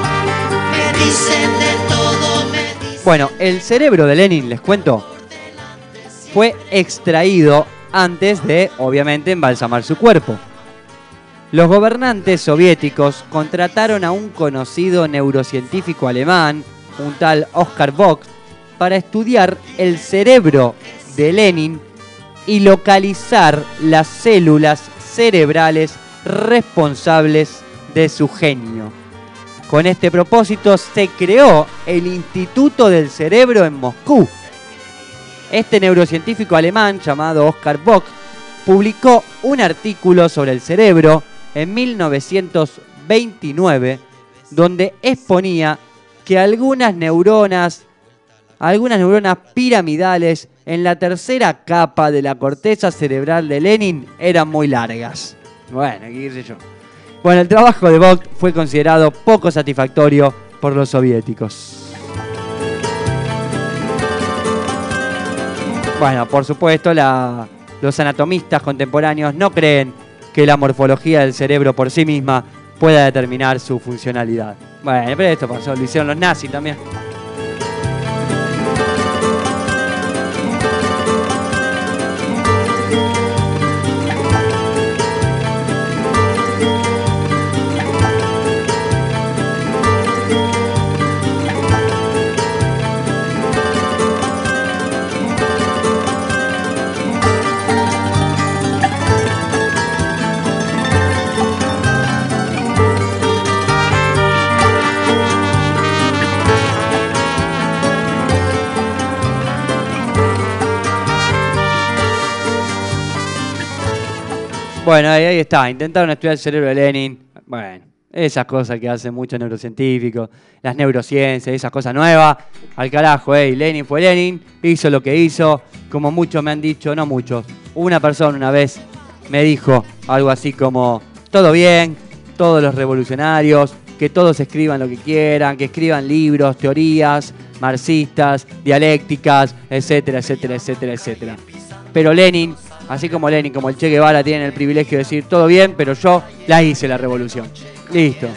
Bueno, el cerebro de Lenin, les cuento, fue extraído antes de, obviamente, embalsamar su cuerpo. Los gobernantes soviéticos contrataron a un conocido neurocientífico alemán, un tal Oskar Vogt, para estudiar el cerebro de Lenin y localizar las células cerebrales responsables de su genio. Con este propósito se creó el Instituto del Cerebro en Moscú. Este neurocientífico alemán llamado Oskar Vogt publicó un artículo sobre el cerebro en mil novecientos veintinueve donde exponía que algunas neuronas, algunas neuronas piramidales en la tercera capa de la corteza cerebral de Lenin eran muy largas. Bueno, qué sé yo. Bueno, el trabajo de Vogt fue considerado poco satisfactorio por los soviéticos. Bueno, por supuesto, la, los anatomistas contemporáneos no creen que la morfología del cerebro por sí misma pueda determinar su funcionalidad. Bueno, pero esto pasó, lo hicieron los nazis también. Bueno, ahí, ahí está. Intentaron estudiar el cerebro de Lenin. Bueno, esas cosas que hacen muchos neurocientíficos, las neurociencias, esas cosas nuevas. Al carajo, eh. Lenin fue Lenin, hizo lo que hizo. Como muchos me han dicho, no muchos. Una persona una vez me dijo algo así como: todo bien, todos los revolucionarios, que todos escriban lo que quieran, que escriban libros, teorías marxistas, dialécticas, etcétera, etcétera, etcétera, etcétera. Pero Lenin, así como Lenin, como el Che Guevara, tienen el privilegio de decir todo bien, pero yo la hice la revolución. Listo.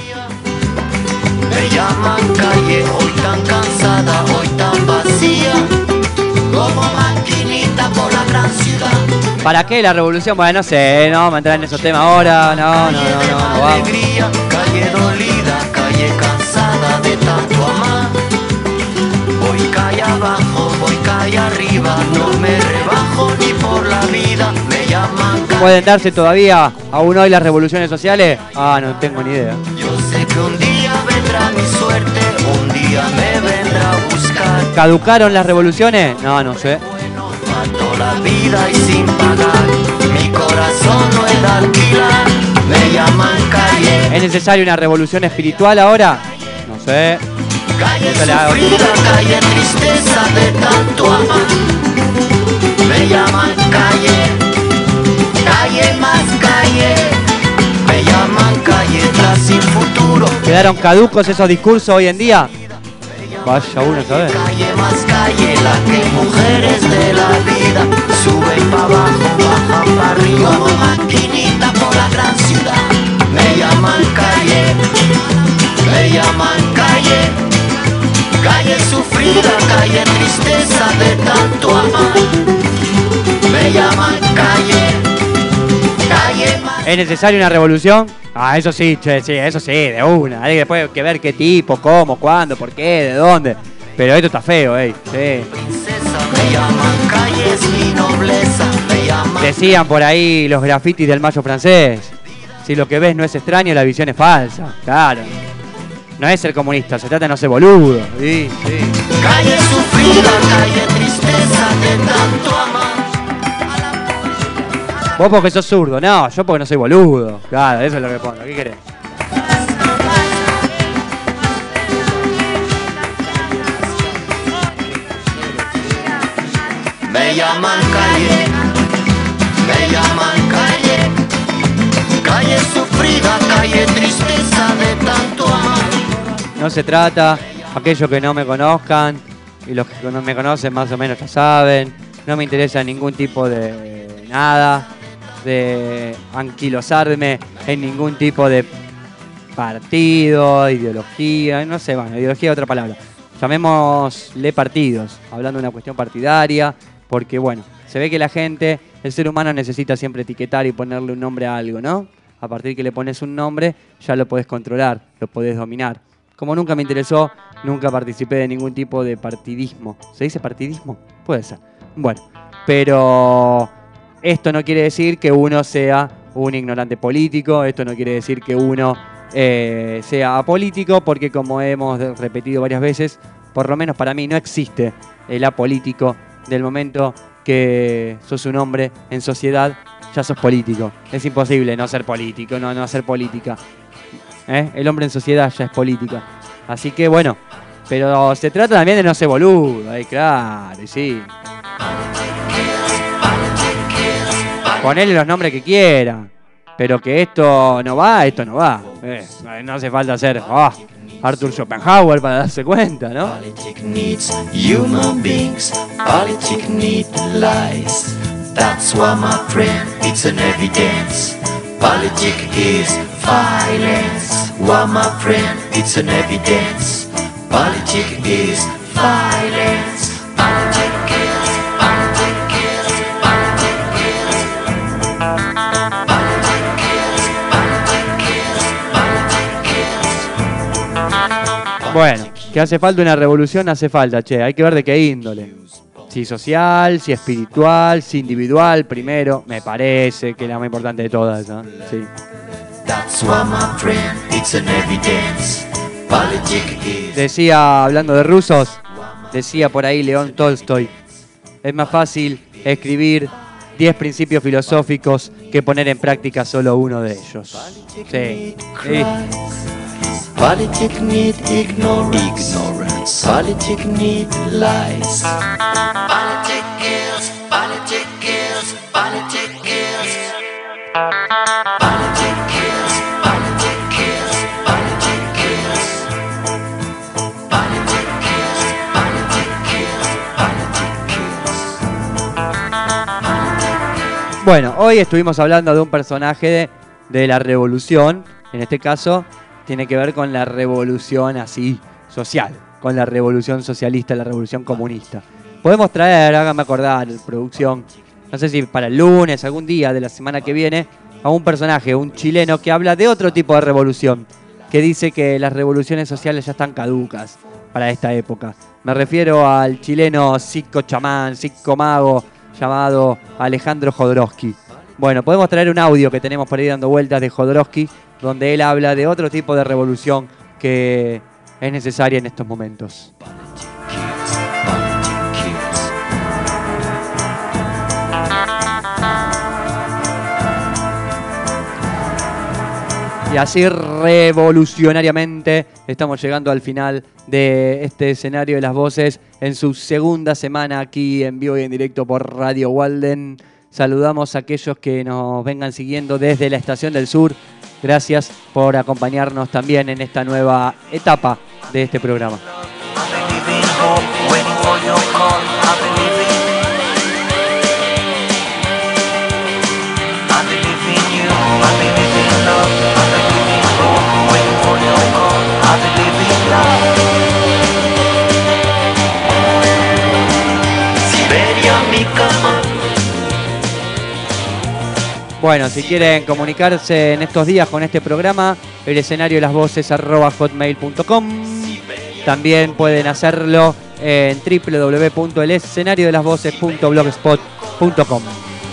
Me llaman calle, hoy tan cansada, hoy tan vacía, como maquinita por la gran ciudad. ¿Para qué la revolución? Bueno, no sé, no vamos a entrar en esos temas ahora, no, no, no, no, no vamos. Alegría, calle dolida, calle cansada de tanto amar. Voy calle abajo, voy calle arriba, no me rebajo ni por la vida, me llaman calle. ¿Pueden darse todavía aún hoy las revoluciones sociales? Ah, no tengo ni idea. Yo sé que un día vendrá mi suerte, un día me vendrá a buscar. ¿Caducaron las revoluciones? No, no sé. Mato la vida y sin pagar, mi corazón no es de alquilar, me llaman calle. ¿Es necesaria una revolución espiritual ahora? No sé. Calle sufrida, calle tristeza de tanto amar, me llaman calle, calle más calle, me llaman calle tras sin futuro. ¿Quedaron caducos esos discursos hoy en día? Vaya uno, ¿sabes? Calle más calle, la que mujeres de la vida suben para abajo, bajan para arriba, como maquinita por la gran ciudad. Me llaman calle, me llaman calle, calle sufrida, calle tristeza de tanto amar. Me llaman calle, calle más. ¿Es necesaria una revolución? Ah, eso sí, che, sí, eso sí, de una. Hay después que ver qué tipo, cómo, cuándo, por qué, de dónde. Pero esto está feo, ey. Sí. Me llaman calle, es mi nobleza. Me llaman. Decían por ahí los grafitis del Mayo francés: si lo que ves no es extraño, la visión es falsa. Claro. No es ser comunista, se trata de no ser boludo. Sí, sí. Calle sufrida, calle tristeza de tanto amar. Vos porque sos zurdo, no, yo porque no soy boludo. Claro, eso es lo que pongo. ¿Qué querés? Me llaman calle, me llaman calle, calle sufrida, calle tristeza de tanto amar. No se trata, aquellos que no me conozcan y los que no me conocen más o menos ya saben, no me interesa ningún tipo de nada, de anquilosarme en ningún tipo de partido, ideología, no sé, bueno, ideología es otra palabra. llamémosle partidos, hablando de una cuestión partidaria, porque bueno, se ve que la gente, el ser humano necesita siempre etiquetar y ponerle un nombre a algo, ¿no? A partir que le pones un nombre, ya lo podés controlar, lo podés dominar. Como nunca me interesó, nunca participé de ningún tipo de partidismo. ¿Se dice partidismo? Puede ser. Bueno, pero esto no quiere decir que uno sea un ignorante político, esto no quiere decir que uno eh, sea apolítico, porque como hemos repetido varias veces, por lo menos para mí no existe el apolítico. Del momento que sos un hombre en sociedad, ya sos político. Es imposible no ser político, no, no hacer política. ¿Eh? El hombre en sociedad ya es política. Así que bueno, pero se trata también de no ser boludo, ay, claro, y sí. Ponele los nombres que quiera, pero que esto no va, esto no va. Eh, no hace falta ser oh, Arthur Schopenhauer para darse cuenta, ¿no? Politics needs human beings, politics need lies. That's why, my friend, it's an evidence. Politics is violence. Why, my friend, it's an evidence. Politics is violence. Politics kills, politics kills, politics kills. Politics kills, politics kills, politics kills. Bueno, que hace falta una revolución, hace falta, che. Hay que ver de qué índole. Si social, si espiritual, si individual, primero. Me parece que es la más importante de todas, ¿no? Sí. Decía, hablando de rusos, decía por ahí León Tolstoy, es más fácil escribir diez principios filosóficos que poner en práctica solo uno de ellos. Sí. Sí. Politics need ignorance. ignorance. Politics need lies. Politics kills. Politics kills. Politics kills. Politics kills. Politics kills. Politics kills. Politics kills. Politics kills. Politics kills. Bueno, hoy estuvimos hablando de un personaje de, de la revolución, en este caso tiene que ver con la revolución así, social, con la revolución socialista, la revolución comunista. Podemos traer, hágame acordar, producción, no sé si para el lunes, algún día de la semana que viene, a un personaje, un chileno que habla de otro tipo de revolución, que dice que las revoluciones sociales ya están caducas para esta época. Me refiero al chileno psico-chamán, psico-mago, llamado Alejandro Jodorowsky. Bueno, podemos traer un audio que tenemos por ahí dando vueltas de Jodorowsky, donde él habla de otro tipo de revolución que es necesaria en estos momentos. Y así revolucionariamente estamos llegando al final de este escenario de las voces en su segunda semana aquí en vivo y en directo por Radio Walden. Saludamos a aquellos que nos vengan siguiendo desde la Estación del Sur. Gracias por acompañarnos también en esta nueva etapa de este programa. Bueno, si quieren comunicarse en estos días con este programa, el escenario de las voces arroba hotmail punto com. También pueden hacerlo en doble u doble u doble u punto el escenario de las voces punto blogspot punto com.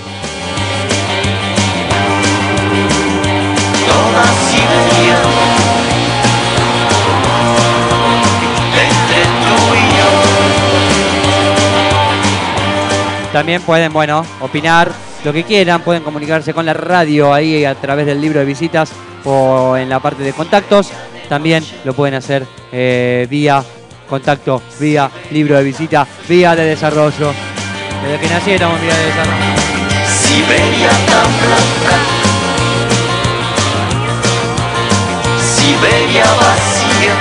También pueden, bueno, opinar lo que quieran, pueden comunicarse con la radio ahí a través del libro de visitas o en la parte de contactos. También lo pueden hacer eh, vía contacto, vía libro de visita, vía de desarrollo. Desde que nací estamos en vía de desarrollo. Siberia tan blanca, Siberia vacía.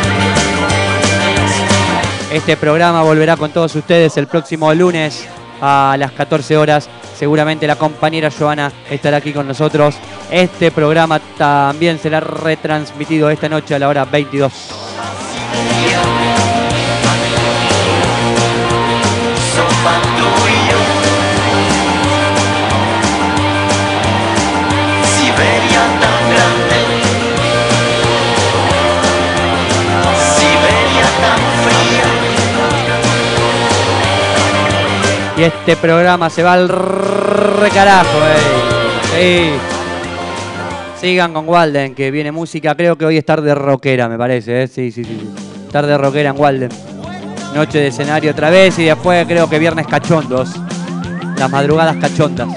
Este programa volverá con todos ustedes el próximo lunes a las catorce horas. Seguramente la compañera Joana estará aquí con nosotros. Este programa también será retransmitido esta noche a la hora veintidós. Y este programa se va al recarajo, eh. Sí. Sigan con Walden, que viene música. Creo que hoy es tarde rockera, me parece, eh. Sí, sí, sí, sí. Tarde rockera en Walden. Noche de escenario otra vez y después creo que viernes cachondos. Las madrugadas cachondas.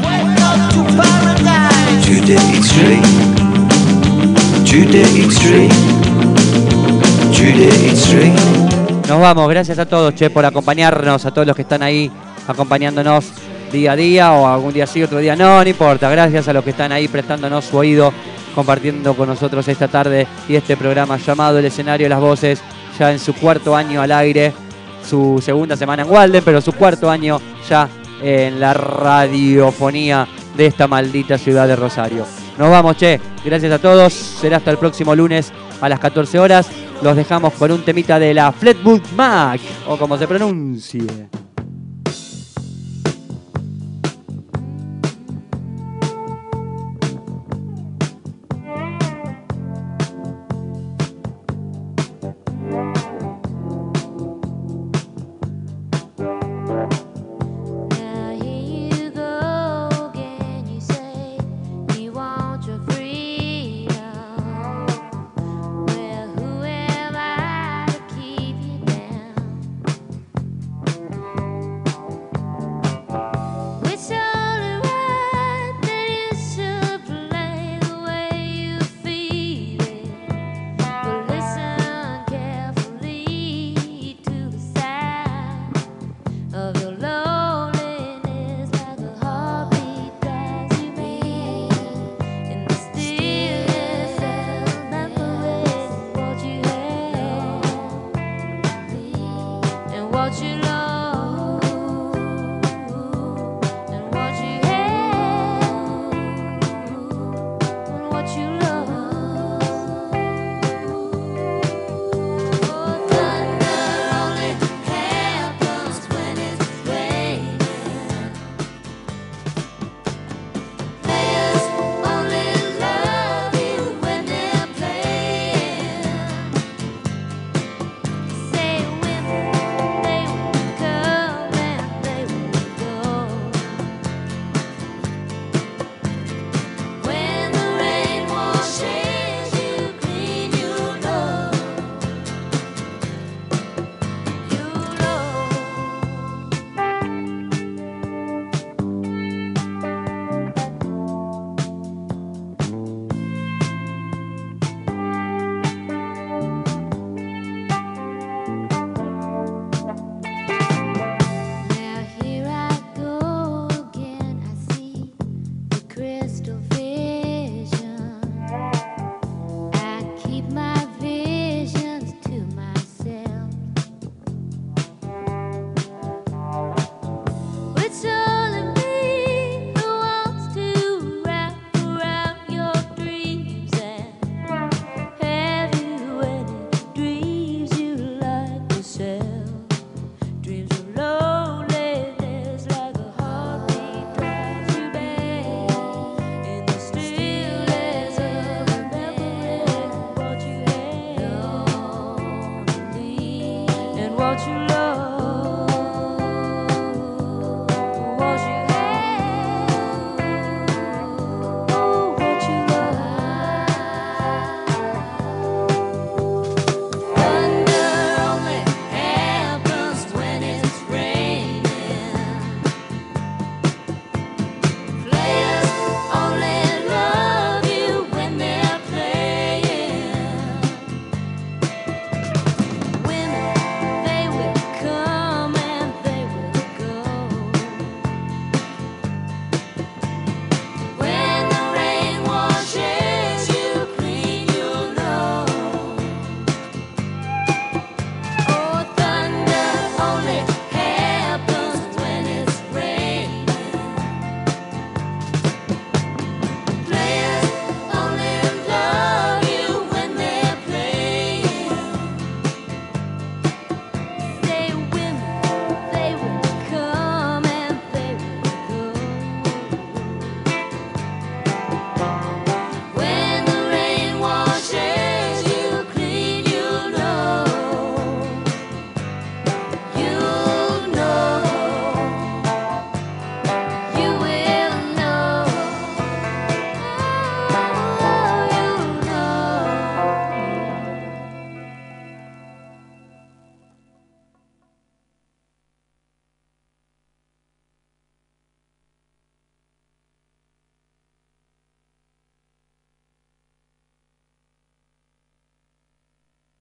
Nos vamos, gracias a todos, che, por acompañarnos, a todos los que están ahí acompañándonos día a día, o algún día sí, otro día no, no importa. Gracias a los que están ahí prestándonos su oído, compartiendo con nosotros esta tarde y este programa llamado El Escenario de las Voces, ya en su cuarto año al aire, su segunda semana en Walden, pero su cuarto año ya en la radiofonía de esta maldita ciudad de Rosario. Nos vamos, che. Gracias a todos. Será hasta el próximo lunes a las catorce horas. Los dejamos con un temita de la Fleetwood Mac, o como se pronuncie.